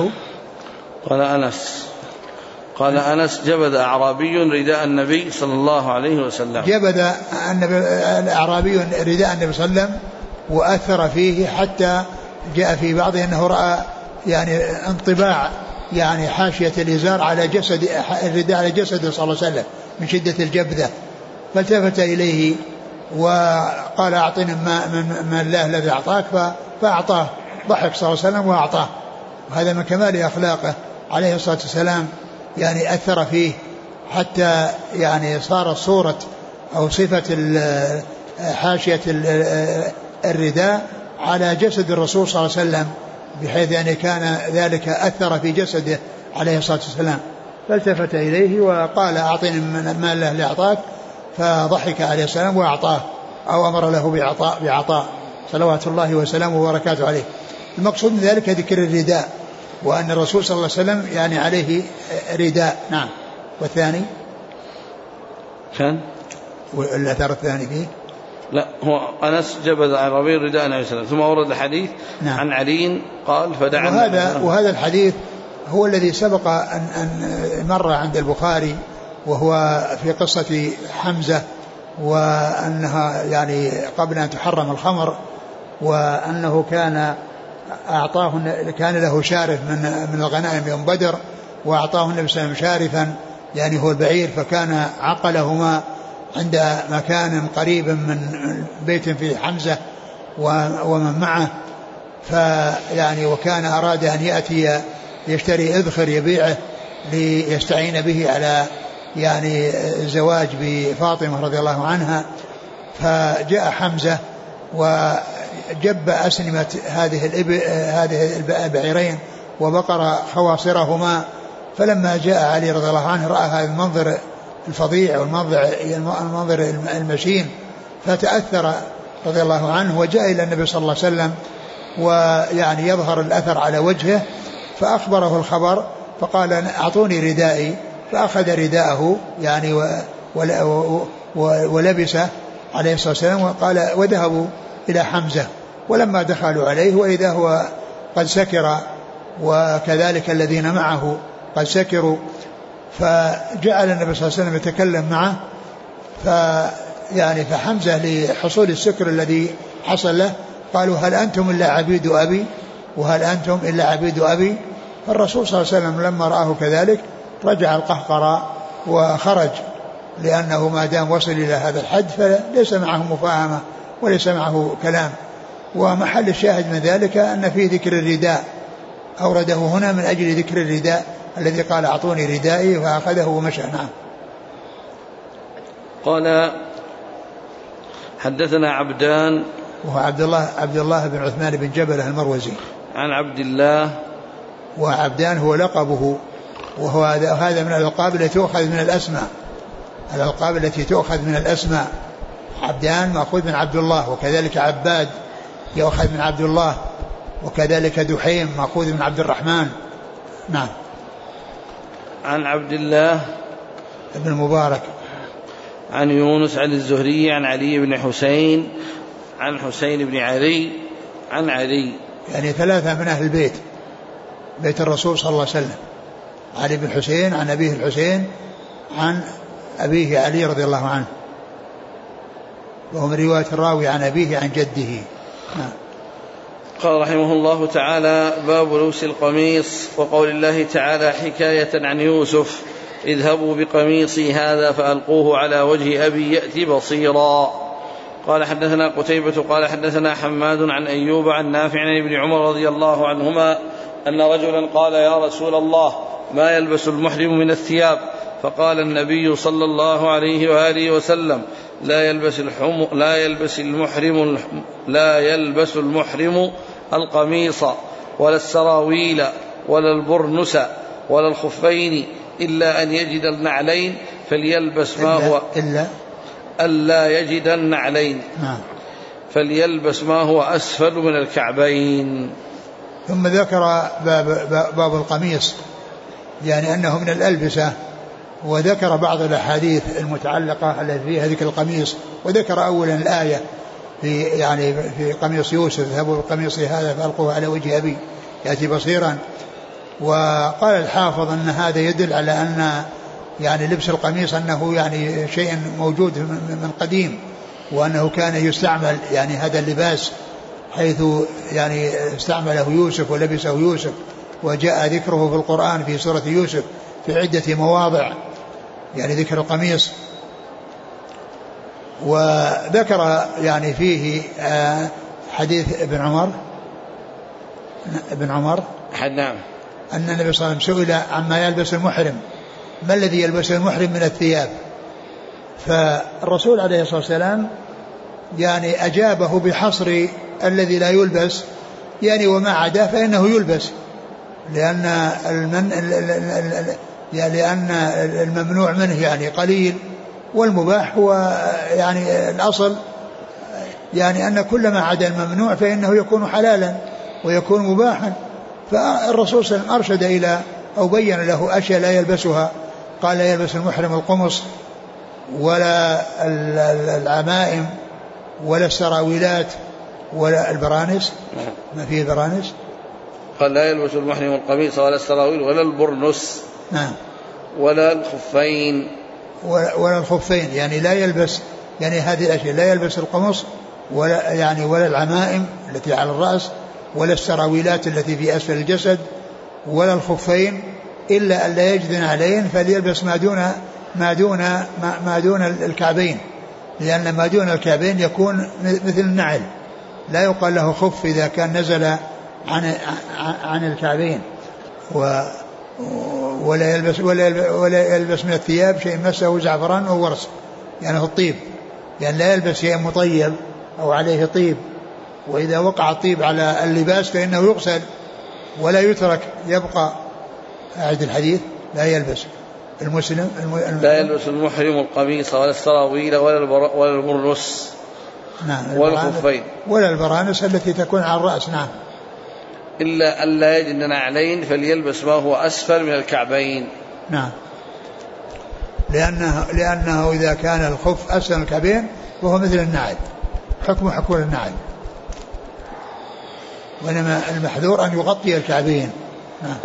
قال أنس جبد أعرابي رداء النبي صلى الله عليه وسلم. جبد الأعرابي رداء النبي صلى الله عليه وسلم وأثر فيه حتى جاء في بعضه أنه رأى يعني انطباع يعني حاشية الإزار على جسد الرداء على جسده صلى الله عليه وسلم من شدة الجبذة، فالتفت إليه وقال أعطني ما الله الذي أعطاك، فأعطاه. ضحك صلى الله عليه وسلم وأعطاه. وهذا من كمال أخلاقه عليه الصلاة والسلام، يعني أثر فيه حتى يعني صارت صورة أو صفة حاشية الرداء على جسد الرسول صلى الله عليه وسلم، بحيث يعني كان ذلك أثر في جسده عليه الصلاة والسلام. فالتفت إليه وقال أعطني ما الله اللي أعطاك، فضحك عليه السلام وأعطاه أو أمر له بعطاء صلوات الله وسلامه وبركاته عليه. المقصود من ذلك ذكر الرداء، وأن الرسول صلى الله عليه وسلم يعني عليه رداء. نعم. والثاني كان والأثر الثاني فيه لا هو أنس جبذ عن ربيع رداء النبي صلى الله عليه وسلم، ثم ورد الحديث نعم. عن علي قال فدعا. وهذا الحديث هو الذي سبق أن مر عند البخاري، وهو في قصة حمزة، وأنها يعني قبل أن تحرم الخمر، وأنه كان له شارف من الغنائم يوم بدر، وأعطاه النبي صلى الله عليه وسلم شارفا يعني هو البعير، فكان عقلهما عند مكان قريب من بيت فيه حمزة ومن معه، فيعني وكان أراد أن يأتي يشتري إذخر يبيعه ليستعين به على يعني الزواج بفاطمة رضي الله عنها. فجاء حمزة وجب أسنمة هذه البعيرين وبقر خواصرهما، فلما جاء علي رضي الله عنه رأى هذا المنظر الفظيع والمنظر المشين، فتأثر رضي الله عنه وجاء إلى النبي صلى الله عليه وسلم، ويعني يظهر الأثر على وجهه، فأخبره الخبر فقال أعطوني ردائي، فأخذ رداءه يعني ولبسه عليه الصلاة والسلام، وقال وذهبوا إلى حمزة، ولما دخلوا عليه وإذا هو قد سكر وكذلك الذين معه قد سكروا، فجعل النبي صلى الله عليه وسلم يتكلم معه، فحمزة لحصول السكر الذي حصل له قالوا هل أنتم إلا عبيد أبي، وهل أنتم إلا عبيد أبي. فالرسول صلى الله عليه وسلم لما رآه كذلك رجع القهقراء وخرج، لأنه ما دام وصل إلى هذا الحد فليس معه مفاهمة وليس معه كلام. ومحل الشاهد من ذلك أن فيه ذكر الرداء، أورده هنا من أجل ذكر الرداء الذي قال أعطوني ردائي فأخذه ومشى. نعم. قال حدثنا عبدان، وهو عبد الله بن عثمان بن جبلة المروزي، عن عبد الله، وعبدان هو لقبه، وهو هذا من الألقاب التي تؤخذ من الأسماء، الألقاب التي تؤخذ من الأسماء. عبدان مأخوذ من عبد الله، وكذلك عباد يؤخذ من عبد الله، وكذلك دحيم مأخوذ من عبد الرحمن. نعم. عن عبد الله ابن المبارك، عن يونس عن الزهري عن علي بن حسين عن حسين بن علي عن علي، يعني ثلاثة من أهل البيت، بيت الرسول صلى الله عليه وسلم، علي بن حسين عن أبيه الحسين عن أبيه علي رضي الله عنه، وهو من رواية الراوي عن أبيه عن جده. قال رحمه الله تعالى: باب لبس القميص. وقول الله تعالى حكاية عن يوسف: اذهبوا بقميصي هذا فألقوه على وجه أبي يأتي بصيرا. قال حدثنا قتيبة قال حدثنا حماد عن أيوب عن نافع عن ابن عمر رضي الله عنهما أن رجلا قال: يا رسول الله، ما يلبس المحرم من الثياب؟ فقال النبي صلى الله عليه وآله وسلم: لا يلبس المحرم القميص ولا السراويل ولا البرنس ولا الخفين إلا أن يجد النعلين فليلبس ما هو ألا يجد النعلين فليلبس ما هو أسفل من الكعبين. ثم ذكر باب القميص، يعني أنه من الألبسة، وذكر بعض الأحاديث المتعلقة التي فيها ذكر القميص، وذكر أولا الآية في قميص يوسف: اذهبوا بقميصي هذا فألقوه على وجه أبي يأتي بصيرا. وقال الحافظ أن هذا يدل على أن يعني لبس القميص أنه يعني شيء موجود من قديم، وأنه كان يستعمل يعني هذا اللباس، حيث يعني استعمله يوسف ولبسه يوسف، وجاء ذكره في القرآن في سورة يوسف في عدة مواضع، يعني ذكر القميص. وذكر يعني فيه حديث ابن عمر نعم، أن النبي صلى الله عليه وسلم سئل عما يلبس المحرم: ما الذي يلبس المحرم من الثياب؟ فالرسول عليه الصلاة والسلام يعني أجابه بحصر الذي لا يلبس، يعني وما عدا فإنه يلبس، لأن الممنوع منه يعني قليل، والمباح هو يعني الأصل، يعني أن كل ما عدا الممنوع فإنه يكون حلالا ويكون مباحا. فالرسول صلى الله عليه وسلم أرشد إلى أو بين له أشياء لا يلبسها، قال: لا يلبس المحرم القمص ولا العمائم ولا السراويلات ولا البرانس. ما فيه برانس. قال لا يلبس المحرم القميص ولا السراويل ولا البرنس. نعم. ولا الخفين. ولا الخفين يعني لا يلبس، يعني هذه الأشياء لا يلبس القمص ولا يعني ولا العمائم التي على الرأس ولا السراويلات التي في أسفل الجسد ولا الخفين، إلا أن لا يجد عليهن فليلبس ما دون الكعبين، لأن ما دون الكعبين يكون مثل النعل، لا يقال له خف إذا كان نزل عن الكعبين. ولا يلبس من الثياب شيء مسه زعفران أو ورس، يعني الطيب، يعني لا يلبس شيء مطيب أو عليه طيب، وإذا وقع الطيب على اللباس فإنه يغسل ولا يترك يبقى. أعد الحديث. لا يلبس المسلم لا يلبس المحرم القميص ولا السراويل ولا البرنس. نعم. ولا الخفين ولا البرانس التي تكون على الرأس. نعم. إلا أن لا يجد نعلين فليلبس ما هو أسفل من الكعبين. نعم. لأنه إذا كان الخف أسفل الكعبين وهو مثل النعل، حكم النعل، وإنما المحذور أن يغطي الكعبين. نعم.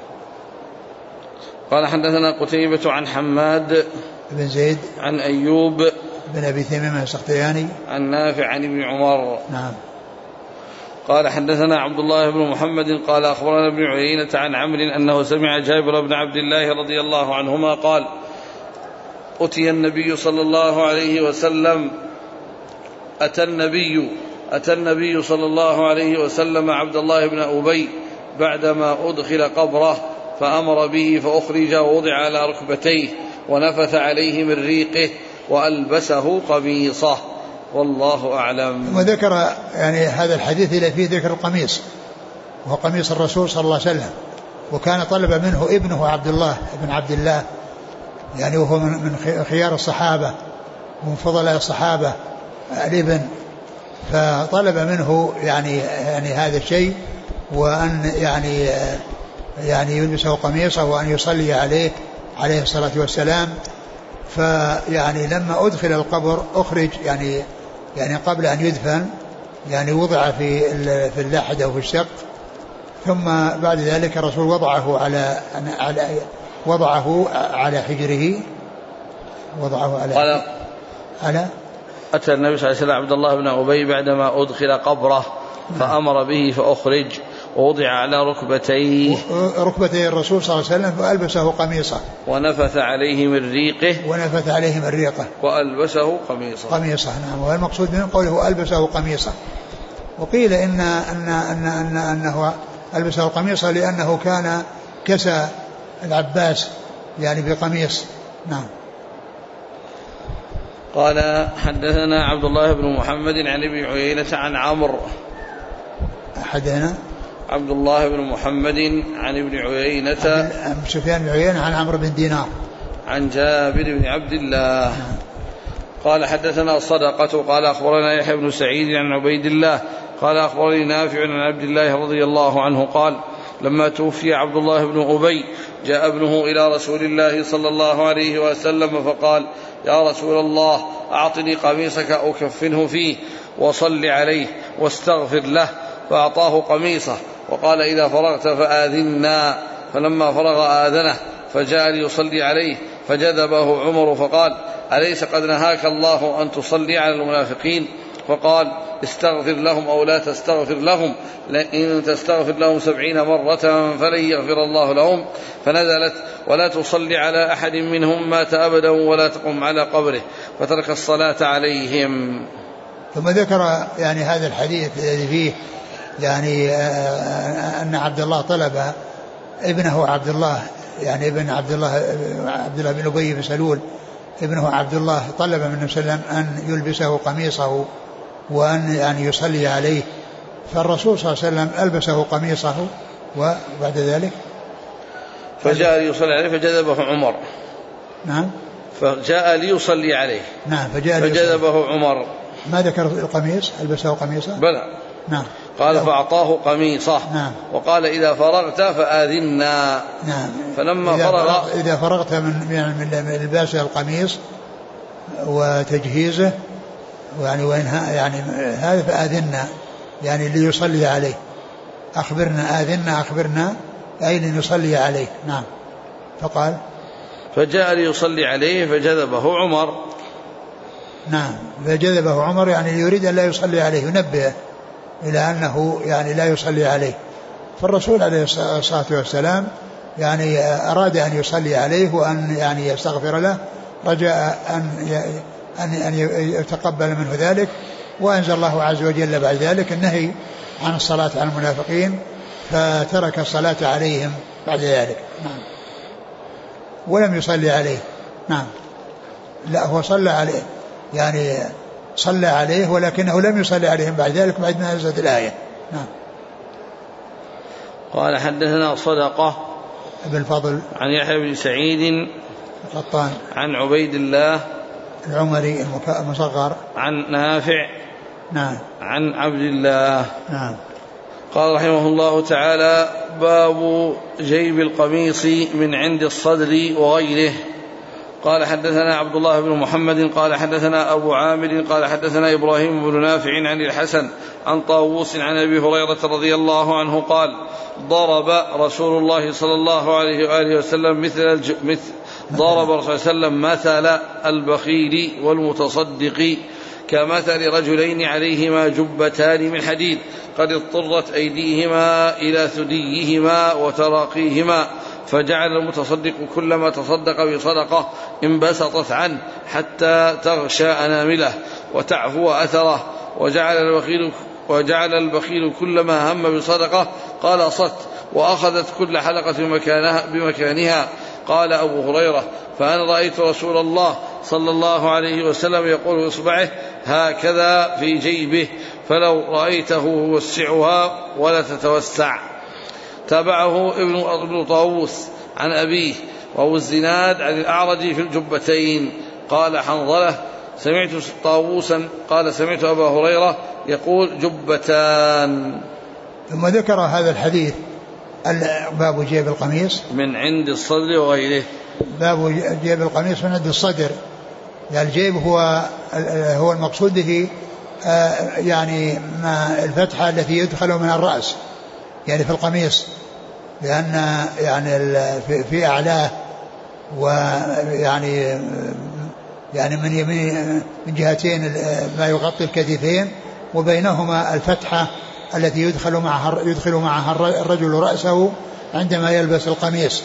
قال حدثنا قتيبة عن حماد بن زيد عن أيوب بن أبي تميم السختياني عن نافع عن ابن عمر. نعم. قال حدثنا عبد الله بن محمد قال أخبرنا ابن عيينة عن عمرو أنه سمع جابر بن عبد الله رضي الله عنهما قال أتي النبي صلى الله عليه وسلم أتى النبي صلى الله عليه وسلم عبد الله بن أبي بعدما أدخل قبره فأمر به فأخرج ووضع على ركبتيه ونفث عليه من ريقه وألبسه قميصه، والله أعلم. وذكر يعني هذا الحديث إلى فيه ذكر القميص، وهو قميص الرسول صلى الله عليه وسلم، وكان طلب منه ابنه عبد الله بن عبد الله، يعني وهو من خيار الصحابة ومن فضلاء الصحابة الابن، فطلب منه يعني هذا الشيء، وأن يعني يلبسه قميصه وأن يصلي عليه الصلاة والسلام. فيعني لما أدخل القبر أخرج يعني قبل أن يدفن يعني وضع في اللحد أو في الشق، ثم بعد ذلك الرسول وضعه على حجره، على أتى النبي صلى الله عليه وسلم عبد الله بن أبي بعدما أدخل قبره فأمر به فأخرج ووضع على ركبتي الرسول صلى الله عليه وسلم فألبسه قميصه ونفث عليه من ريقه وألبسه قميصه. نعم. والمقصود من قوله ألبسه قميصه، وقيل أنه ألبسه قميصه لأنه كان كسى العباس يعني بقميص. نعم. قال حدثنا عبد الله بن محمد عن ابن عيينة عن عمرو. حدثنا عبد الله بن محمد عن ابن عيينة سفيان بن عيينة عن عمرو بن دينار عن جابر بن عبد الله قال حدثنا صدقة قال أخبرنا يحيى بن سعيد عن عبيد الله قال أخبرني نافع عن عبد الله رضي الله عنه قال لما توفي عبد الله بن أبي جاء ابنه إلى رسول الله صلى الله عليه وسلم فقال يا رسول الله أعطني قميصك أكفنه فيه وصل عليه واستغفر له، فأعطاه قميصه وقال إذا فرغت فآذنا، فلما فرغ آذنه فجاء ليصلي عليه فجذبه عمر فقال أليس قد نهاك الله أن تصلي على المنافقين؟ فقال استغفر لهم أو لا تستغفر لهم، إن تستغفر لهم 70 مرة فلن يغفر الله لهم، فنزلت ولا تصلي على أحد منهم مات أبدا ولا تقم على قبره، فترك الصلاة عليهم. ثم ذكر يعني هذا الحديث الذي فيه يعني أن عبد الله طلب ابنه عبد الله، يعني ابن عبد الله بن أبي بن سلول ابنه عبد الله طلب من النبي صلى الله عليه وسلم أن يلبسه قميصه وأن يعني يصلي عليه، فالرسول صلى الله عليه وسلم ألبسه قميصه، وبعد ذلك فجاء ليصلي عليه فجذبه عمر. نعم. فجاء ليصلي عليه. نعم. فجذبه عمر. ما ذكر القميص ألبسه قميصه؟ بلى. نعم. قال فأعطاه قميصه. نعم. وقال إذا فرغت فآذنا. نعم. فلما إذا فرغت من لباس القميص وتجهيزه، يعني وإنها يعني هذا فآذنا يعني ليصلي عليه، أخبرنا آذنا أخبرنا أي لنصلي عليه. نعم. فقال فجاء ليصلي عليه فجذبه عمر. نعم، فجذبه عمر يعني يريد أن لا يصلي عليه، ينبه إلى أنه يعني لا يصلي عليه. فالرسول عليه الصلاة والسلام يعني أراد أن يصلي عليه وأن يعني يستغفر له، رجاء أن يتقبل منه ذلك، وأنزل الله عز وجل بعد ذلك النهي عن الصلاة على المنافقين، فترك الصلاة عليهم بعد ذلك. نعم. ولم يصلي عليه. نعم. لا، هو صلى عليه، يعني صلى عليه ولكنه لم يصلي عليهم بعد ذلك بعد ما نزلت الآية. نعم. قال حدثنا صدقة ابن الفضل عن يحيى بن سعيد القطان عن عبيد الله العمري المصغر عن نافع نعم عن عبد الله. نعم. قال رحمه الله تعالى: باب جيب القميص من عند الصدر وغيره. قال حدثنا عبد الله بن محمد قال حدثنا أبو عامر قال حدثنا إبراهيم بن نافع عن الحسن عن طاووس عن أبي هريرة رضي الله عنه قال: ضرب رسول الله صلى الله عليه وآله وسلم ضرب رسول الله صلى الله عليه وسلم مثل البخيل والمتصدق كمثل رجلين عليهما جبتان من حديد قد اضطرت أيديهما إلى ثديهما وتراقيهما، فجعل المتصدق كلما تصدق بصدقة انبسطت عنه حتى تغشى أنامله وتعفو أثره، وجعل البخيل كلما هم بصدقة قلصت وأخذت كل حلقة بمكانها. قال أبو هريرة: فأنا رأيت رسول الله صلى الله عليه وسلم يقول بإصبعه هكذا في جيبه، فلو رأيته يوسعها ولا تتوسع. تابعه ابن طاووس عن أبيه وهو الزناد عن الأعرج في الجبتين. قال حنظلة: سمعت طاووسا قال سمعت أبا هريرة يقول جبتان. ثم ذكر هذا الحديث باب جيب القميص من عند الصدر وغيره. باب جيب القميص من عند الصدر، يعني الجيب هو المقصود به يعني ما الفتحة التي يدخل من الرأس يعني في القميص، لأن يعني في أعلاه ويعني من يمين من جهتين ما يغطي الكتفين، وبينهما الفتحة التي يدخل معها الرجل رأسه عندما يلبس القميص.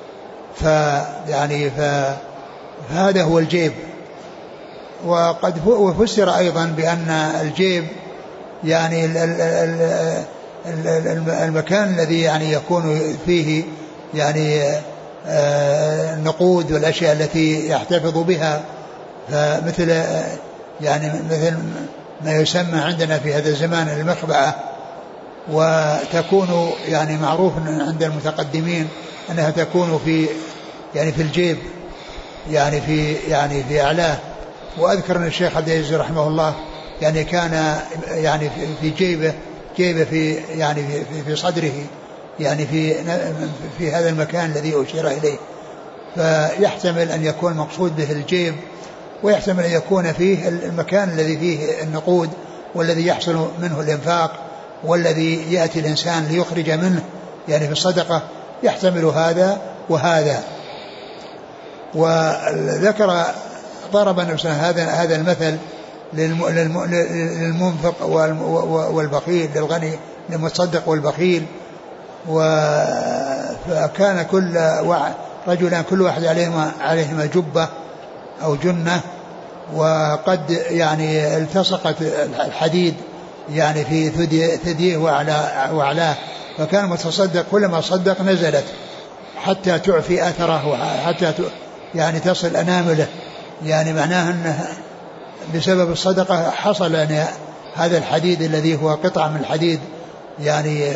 فهذا هو الجيب. وقد فسر أيضا بأن الجيب يعني المكان الذي يعني يكون فيه يعني النقود والأشياء التي يحتفظ بها، فمثل يعني مثل ما يسمى عندنا في هذا الزمان المخبأة، وتكون يعني معروف عند المتقدمين أنها تكون في يعني في الجيب يعني في أعلاه. وأذكر أن الشيخ عبد العزيز رحمه الله يعني كان يعني في جيبه في صدره، يعني في هذا المكان الذي أشير إليه. فيحتمل أن يكون مقصود به الجيب، ويحتمل أن يكون فيه المكان الذي فيه النقود والذي يحصل منه الإنفاق والذي يأتي الإنسان ليخرج منه يعني في الصدقة، يحتمل هذا وهذا. وذكر ضرب النبي هذا المثل للمنفق والبخيل، للغني للمتصدق والبخيل. فكان رجلان كل واحد عليهما جبة أو جنة، وقد يعني التصقت الحديد يعني في ثديه وأعلاه، فكان المتصدق كلما صدق نزلت حتى تعفي أثره وحتى يعني تصل أنامله، يعني معناه أنه بسبب الصدقة حصل أن هذا الحديد الذي هو قطعة من الحديد يعني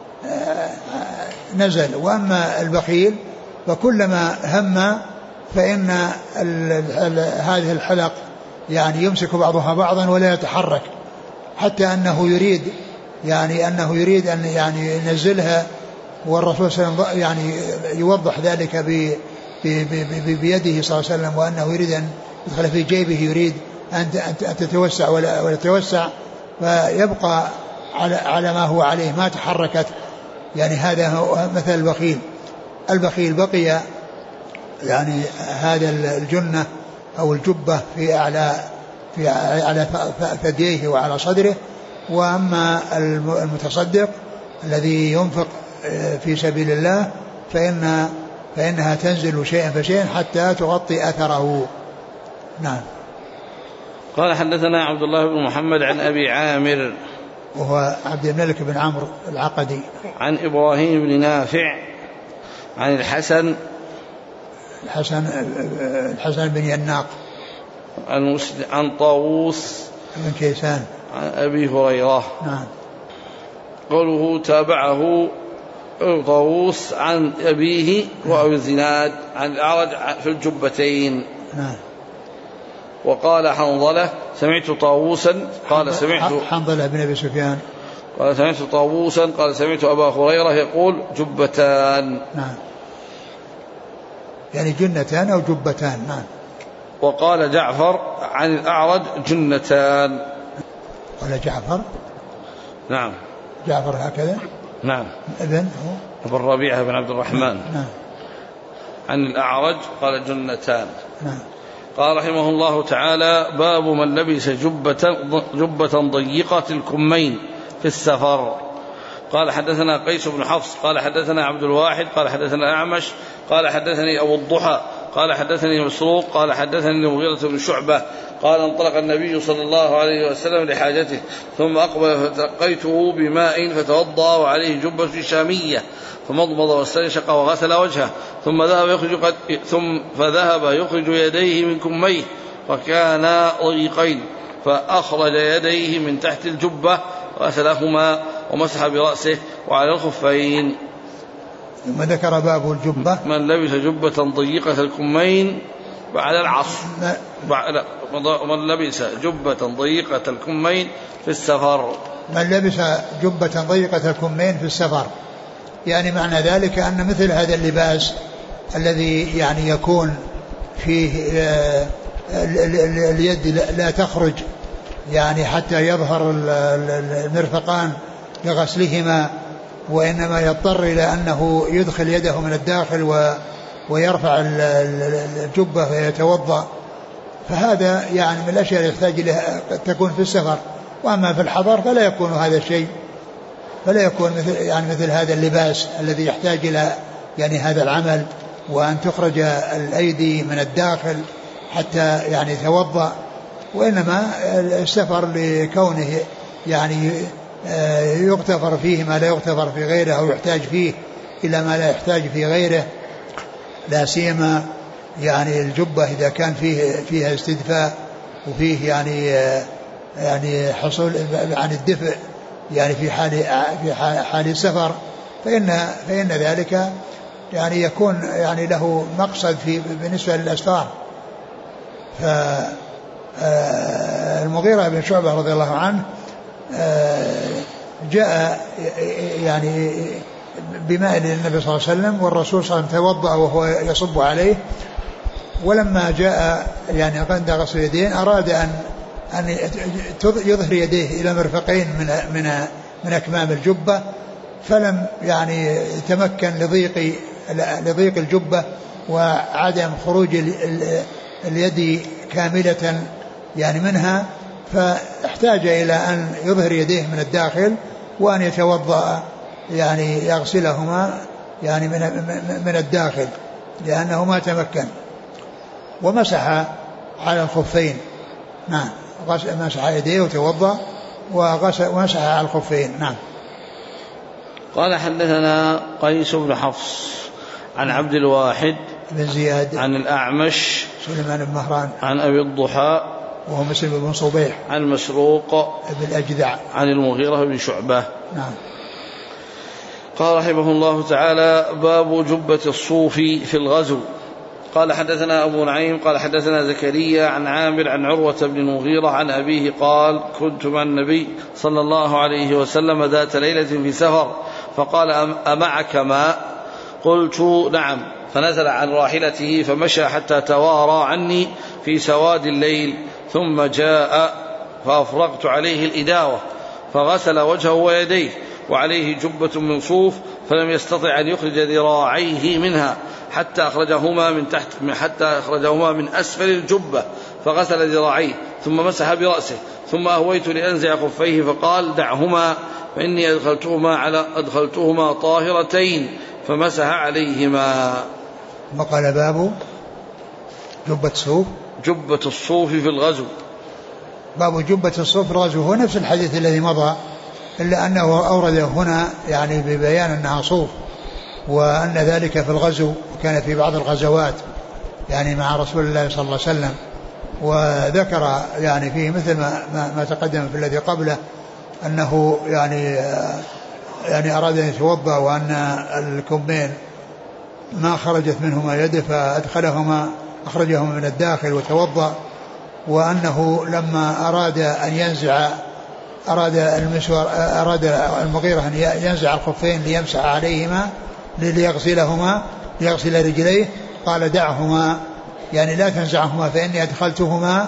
نزل. وأما البخيل فكلما هم فإن هذه الحلق يعني يمسك بعضها بعضا ولا يتحرك، حتى أنه يريد أن يعني ينزلها، والرسول صلى الله عليه وسلم يعني يوضح ذلك بيده صلى الله عليه وسلم، وأنه يريد أن يدخل في جيبه يريد أن تتوسع ولا تتوسع، فيبقى على ما هو عليه ما تحركت. يعني هذا هو مثل البخيل. البخيل بقي يعني هذا الجنة أو الجبة في على ثدييه وعلى صدره. وأما المتصدق الذي ينفق في سبيل الله فإنها تنزل شيئا فشيئا حتى تغطي أثره. نعم. قال حدثنا عبد الله بن محمد عن أبي عامر وهو عبد الملك بن عمرو العقدي عن إبراهيم بن نافع عن الحسن بن يناق عن طاووس بن كيسان عن أبي هريرة. نعم. قوله تابعه طاووس عن أبيه وأبي الزناد عن الأعرج في الجبتين. نعم. وقال حنظلة سمعت طاووسا قال سمعت حنظلة بن أبي سفيان قال سمعت طاووسا قال سمعت أبا هريرة يقول جبتان. نعم. يعني جنتان أو جبتان. نعم. وقال جعفر عن الأعرج جنتان. قال جعفر. نعم. جعفر هكذا. نعم. ابن ربيعة بن عبد الرحمن. نعم. عن الأعرج قال جنتان. نعم. قال رحمه الله تعالى باب من لبس جبة ضيقة الكمين في السفر. قال حدثنا قيس بن حفص قال حدثنا عبد الواحد قال حدثنا أعمش قال حدثني أبو الضحى قال حدثني مسروق قال حدثني المغيرة بن شعبة قال انطلق النبي صلى الله عليه وسلم لحاجته ثم أقبل فتلقيته بماء فتوضأ وعليه جبة شامية فمضمض واستنشق وغسل وجهه فذهب يخرج يديه من كميه وكانا ضيقين فأخرج يديه من تحت الجبة غسلهما ومسح برأسه وعلى الخفين. ثم ذكر باب الجبة من لبس جبة ضيقة الكمين بعد العصر من لبس جبة ضيقة الكمين في السفر. من لبس جبة ضيقة الكمين في السفر يعني معنى ذلك أن مثل هذا اللباس الذي يعني يكون فيه اليد لا تخرج يعني حتى يظهر المرفقان لغسلهما وإنما يضطر إلى أنه يدخل يده من الداخل ويرفع الجبة ويتوضأ، فهذا يعني من الأشياء اللي يحتاج إليها تكون في السفر. وأما في الحضر فلا يكون هذا الشيء، فلا يكون مثل هذا اللباس الذي يحتاج إلى يعني هذا العمل وأن تخرج الأيدي من الداخل حتى يعني يتوضأ. وإنما السفر لكونه يعني يغتفر فيه ما لا يغتفر في غيره أو يحتاج فيه إلى ما لا يحتاج في غيره، لا سيما يعني الجبة إذا كان فيها استدفاء وفيه يعني حصول عن الدفء يعني في حال السفر فإن ذلك يعني يكون يعني له مقصد بالنسبة للأسفار. فالمغيرة بن شعبة رضي الله عنه جاء يعني بماء للنبي صلى الله عليه وسلم والرسول صلى الله عليه وسلم توضأ وهو يصب عليه، ولما جاء يعني عند غسل اليدين أراد أن يظهر يديه إلى مرفقين من أكمام الجبة، فلم يعني يتمكن لضيق الجبة وعدم خروج اليد كاملة يعني منها، فاحتاج إلى أن يظهر يديه من الداخل وأن يتوضأ يعني يغسلهما يعني من الداخل لأنه ما تمكن، ومسح على الخفين. نعم، مسح يديه وتوضأ ومسح على الخفين. نعم. قال حدثنا قيس بن حفص عن عبد الواحد بن زياد عن الأعمش سليمان بن مهران عن أبي الضحى وهو مسلم بن صبيح عن مسروق بن أجدع عن المغيرة بن شعبة. نعم. قال رحمه الله تعالى باب جبة الصوف في الغزو. قال حدثنا أبو نعيم قال حدثنا زكريا عن عامر عن عروة بن المغيرة عن أبيه قال كنت مع النبي صلى الله عليه وسلم ذات ليلة في سفر فقال أمعك ماء؟ قلت نعم، فنزل عن راحلته فمشى حتى توارى عني في سواد الليل، ثم جاء فأفرغت عليه الإداوة فغسل وجهه ويديه وعليه جبة من صوف، فلم يستطع أن يخرج ذراعيه منها حتى أخرجهما من أسفل الجبة فغسل ذراعيه ثم مسح برأسه، ثم أهويت لأنزع خفيه فقال دعهما فإني أدخلتهما طاهرتين، فمسح عليهما. وقال باب جبة الصوف في الغزو. باب جبة الصوف في الغزو هو نفس الحديث الذي مضى، إلا أنه أورده هنا يعني ببيان أنها صوف، وأن ذلك في الغزو، وكان في بعض الغزوات يعني مع رسول الله صلى الله عليه وسلم. وذكر يعني فيه مثل ما تقدم في الذي قبله أنه يعني أراد أن يتوضأ وأن الكمين ما خرجت منهما يده أخرجهما من الداخل وتوضأ، وأنه لما أراد أن ينزع أراد المغيرة أن ينزع الخفين ليمسح عليهما ليغسل رجليه، قال دعهما يعني لا تنزعهما فإني أدخلتهما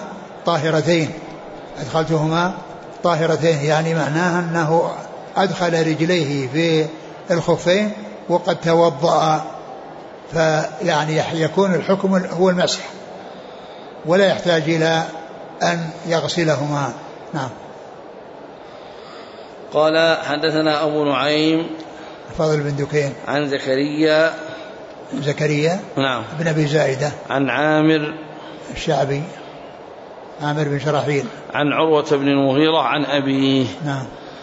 طاهرتين، يعني معناها أنه أدخل رجليه في الخفين وقد توضأ، فيعني يكون الحكم هو المسح ولا يحتاج إلى أن يغسلهما. نعم. قال حدثنا أبو نعيم فضل بن دكين عن زكريا نعم بن أبي زائدة عن عامر الشعبي عامر بن شراحيل عن عروة بن المغيرة عن أبيه. نعم.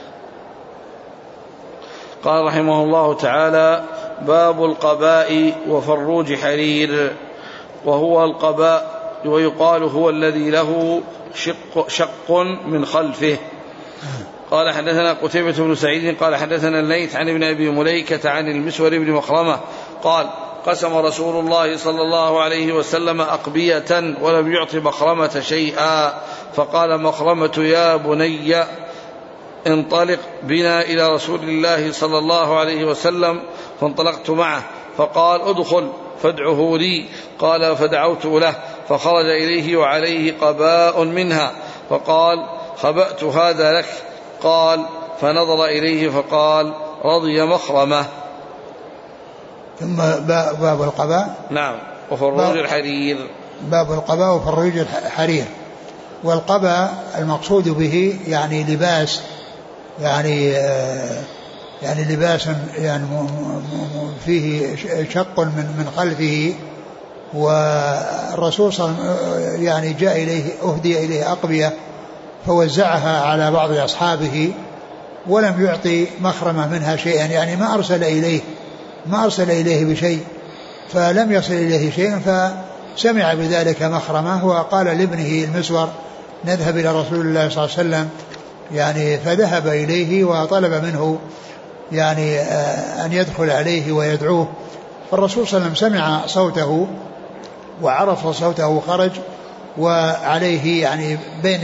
قال رحمه الله تعالى باب القباء وفروج حرير. وهو القباء ويقال هو الذي له شق من خلفه. قال حدثنا قتيبة بن سعيد قال حدثنا الليث عن ابن أبي مليكة عن المسور بن مخرمة قال قسم رسول الله صلى الله عليه وسلم أقبية ولم يعط مخرمة شيئا، فقال مخرمة يا بني انطلق بنا إلى رسول الله صلى الله عليه وسلم، فانطلقت معه فقال ادخل فادعه لي، قال فدعوت له فخرج إليه وعليه قباء منها، فقال خبأت هذا لك، قال فنظر إليه فقال رضي مخرمة. ثم باب القباء. نعم. وفروج الحرير. باب القباء وفروج الحرير. والقباء المقصود به يعني لباس يعني لباس يعني فيه شق من خلفه. والرسول صلى الله عليه وسلم يعني جاء إليه أهدي إليه أقبية فوزعها على بعض أصحابه ولم يعطي مخرمة منها شيئا، يعني ما أرسل إليه بشيء، فلم يصل إليه شيء، فسمع بذلك مخرمة وقال لابنه المسور نذهب إلى رسول الله صلى الله عليه وسلم، يعني فذهب إليه وطلب منه يعني أن يدخل عليه ويدعوه. فالرسول صلى الله عليه وسلم سمع صوته وعرف صوته خرج، وعليه يعني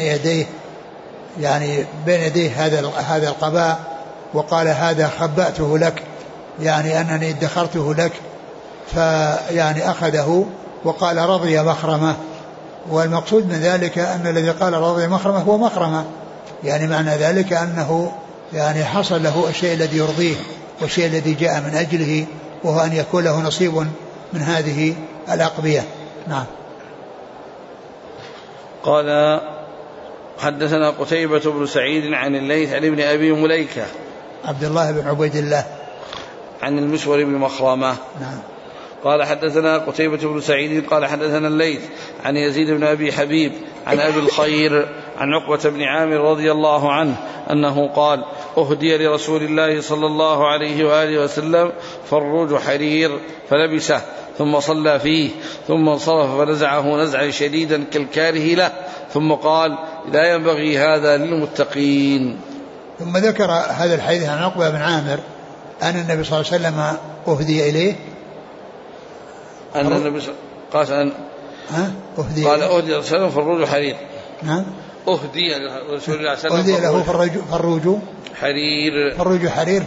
بين يديه هذا القباء، وقال هذا خبأته لك، يعني أنني ادخرته لك، فيعني أخذه وقال رضي مخرمة. والمقصود من ذلك أن الذي قال رضي مخرمة هو مخرمة، يعني معنى ذلك أنه يعني حصل له الشيء الذي يرضيه والشيء الذي جاء من أجله، وهو أن يكون له نصيب من هذه الأقبية. نعم. قال حدثنا قتيبة بن سعيد عن الليث عن ابن أبي مليكة عبد الله بن عبيد الله عن المسور بن مخرمة. نعم. قال حدثنا قتيبة بن سعيد قال حدثنا الليث عن يزيد بن أبي حبيب عن أبي الخير عن عقبة بن عامر رضي الله عنه أنه قال أهدي لرسول الله صلى الله عليه وآله وسلم فروج حرير فلبسه ثم صلى فيه ثم انصرف فنزعه نزعا شديدا كالكاره له، ثم قال لا ينبغي هذا للمتقين. ثم ذكر هذا الحديث عن عقبة بن عامر أن النبي صلى الله عليه وسلم أهدي إليه أن النبي قال أهدي صلى الله عليه وسلم فروج حرير. نعم. أهدي رسول الله صلى الله عليه وسلم أهدي له فروج حرير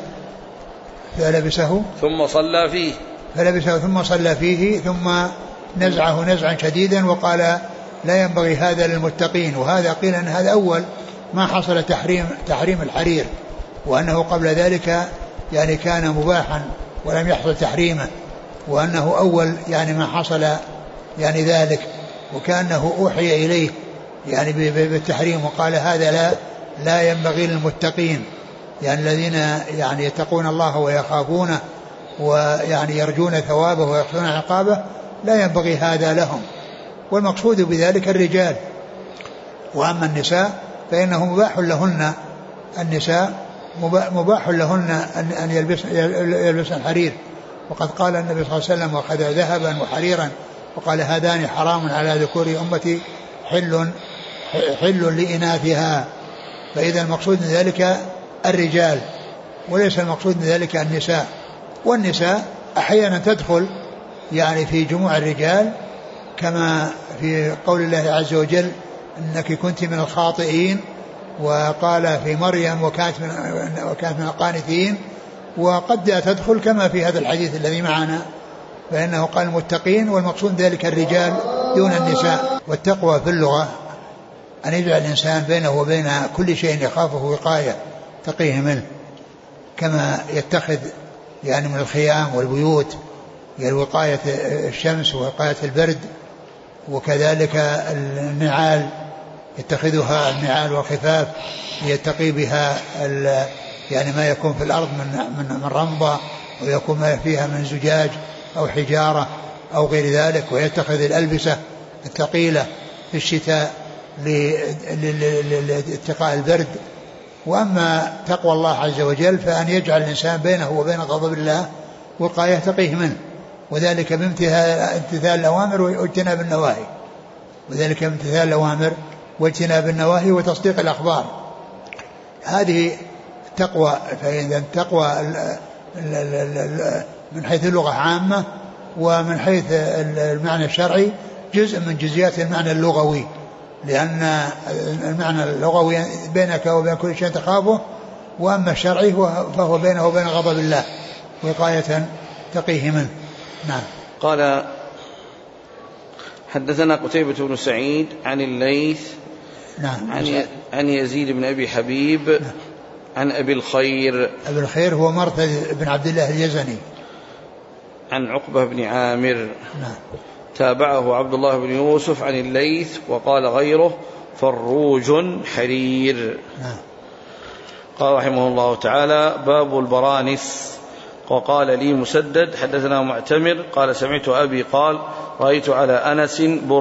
فلبسه ثم صلى فيه ثم نزعه نزعا شديدا وقال لا ينبغي هذا للمتقين. وهذا قيل أن هذا أول ما حصل تحريم الحرير، وأنه قبل ذلك يعني كان مباحا ولم يحصل تحريمه، وأنه أول يعني ما حصل يعني ذلك، وكأنه أوحي إليه يعني بالتحريم، وقال هذا لا ينبغي للمتقين يعني الذين يعني يتقون الله ويخافونه ويعني يرجون ثوابه ويخشون عقابه، لا ينبغي هذا لهم. والمقصود بذلك الرجال. وأما النساء فإنه مباح لهن أن يلبسن الحرير. وقد قال النبي صلى الله عليه وسلم وأخذ ذهبا وحريرا وقال هذان حرام على ذكور أمتي حل لإناثها. فإذا المقصود من ذلك الرجال وليس المقصود من ذلك النساء. والنساء أحيانا تدخل يعني في جموع الرجال، كما في قول الله عز وجل إنك كنت من الخاطئين، وقال في مريم وكانت من القانتين. وقد تدخل كما في هذا الحديث الذي معنا، فإنه قال المتقين، والمقصود ذلك الرجال دون النساء. والتقوى في اللغة أن يجعل الإنسان بينه وبين كل شيء يخافه وقاية تقيه منه، كما يتخذ يعني من الخيام والبيوت يعني وقاية الشمس ووقاية البرد، وكذلك النعال يتخذها النعال والخفاف يتقي بها يعني ما يكون في الأرض من رمضة، ويكون ما فيها من زجاج أو حجارة أو غير ذلك، ويتخذ الألبسة الثقيلة في الشتاء لاتقاء البرد. وأما تقوى الله عز وجل فأن يجعل الإنسان بينه وبين غضب الله وقاية تقيه منه، وذلك بامتثال الأوامر واجتناب النواهي، واجتناب النواهي وتصديق الأخبار. هذه التقوى. فإذا التقوى من حيث اللغة عامة، ومن حيث المعنى الشرعي جزء من جزئيات المعنى اللغوي، لأن المعنى اللغوي بينك وبين كل شيء تخافه، وأما الشرعي فهو بينه وبين غضب الله وقاية تقيه منه. نعم. قال حدثنا قتيبة بن سعيد عن الليث نعم عن يزيد بن أبي حبيب نعم. عن أبي الخير هو مرثد بن عبد الله اليزني عن عقبة بن عامر. نعم. تابعه عبد الله بن يوسف عن الليث وقال غيره فروج حرير. نعم. قال رحمه الله تعالى باب البرانس. وقال لي مسدد حدثنا معتمر قال سمعت أبي قال رأيت على أنس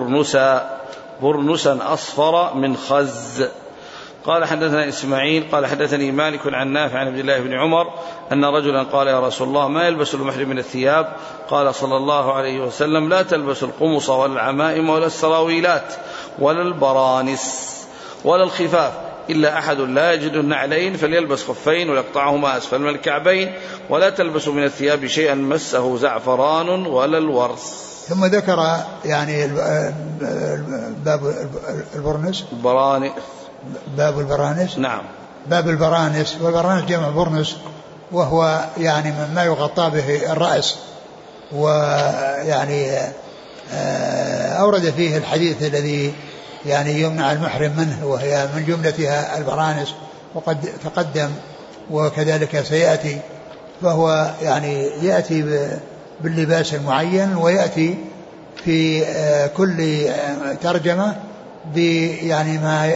برنسا أصفر من خز. قال حدثنا إسماعيل قال حدثني مالك عن نافع عن عبد الله بن عمر أن رجلا قال يا رسول الله ما يلبس المحرم من الثياب؟ قال صلى الله عليه وسلم لا تلبس القمص ولا العمائم ولا السراويلات ولا البرانس ولا الخفاف إلا أحد لا يجد النعلين فليلبس خفين ويقطعهما أسفل من الكعبين ولا تلبس من الثياب شيئا مسه زعفران ولا الورس. ثم ذكر يعني باب البرنس باب البرانس. نعم. باب البرانس، والبرانس جمع برنس، وهو يعني مما يغطى به الرأس. ويعني أورد فيه الحديث الذي يعني يمنع المحرم منه، وهي من جملتها البرانس، وقد تقدم وكذلك سيأتي. فهو يعني يأتي باللباس المعين، ويأتي في كل ترجمة يعني ما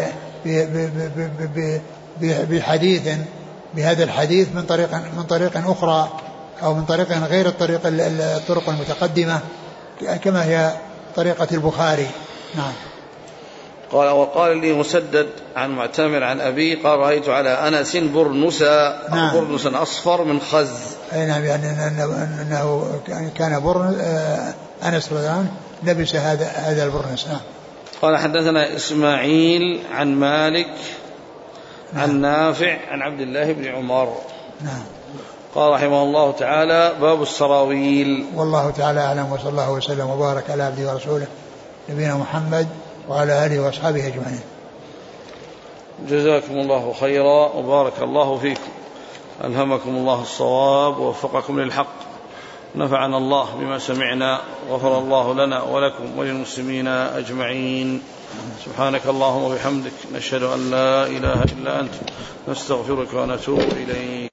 بحديث بهذا الحديث من طريق أخرى، أو من طريق غير الطرق المتقدمة، كما هي طريقة البخاري. نعم. قال وقال لي مسدد عن معتمر عن أبي قال رأيت على أنس برنسا. نعم. برنسا أصفر من خز. نعم، يعني أنه كان أنس رضي الله عنه لبس هذا البرنس. نعم. قال حدثنا إسماعيل عن مالك عن نافع عن عبد الله بن عمر. نعم. قال رحمه الله تعالى باب السراويل. والله تعالى أعلم، وصلى الله وسلم وبارك على عبده ورسوله نبينا محمد وعلى آله وأصحابه أجمعين. جزاكم الله خيرا وبارك الله فيكم، ألهمكم الله الصواب ووفقكم للحق. نفعنا الله بما سمعنا، غفر الله لنا ولكم وللمسلمين أجمعين. سبحانك اللهم وبحمدك، نشهد أن لا إله إلا أنت، نستغفرك ونتوب إليك.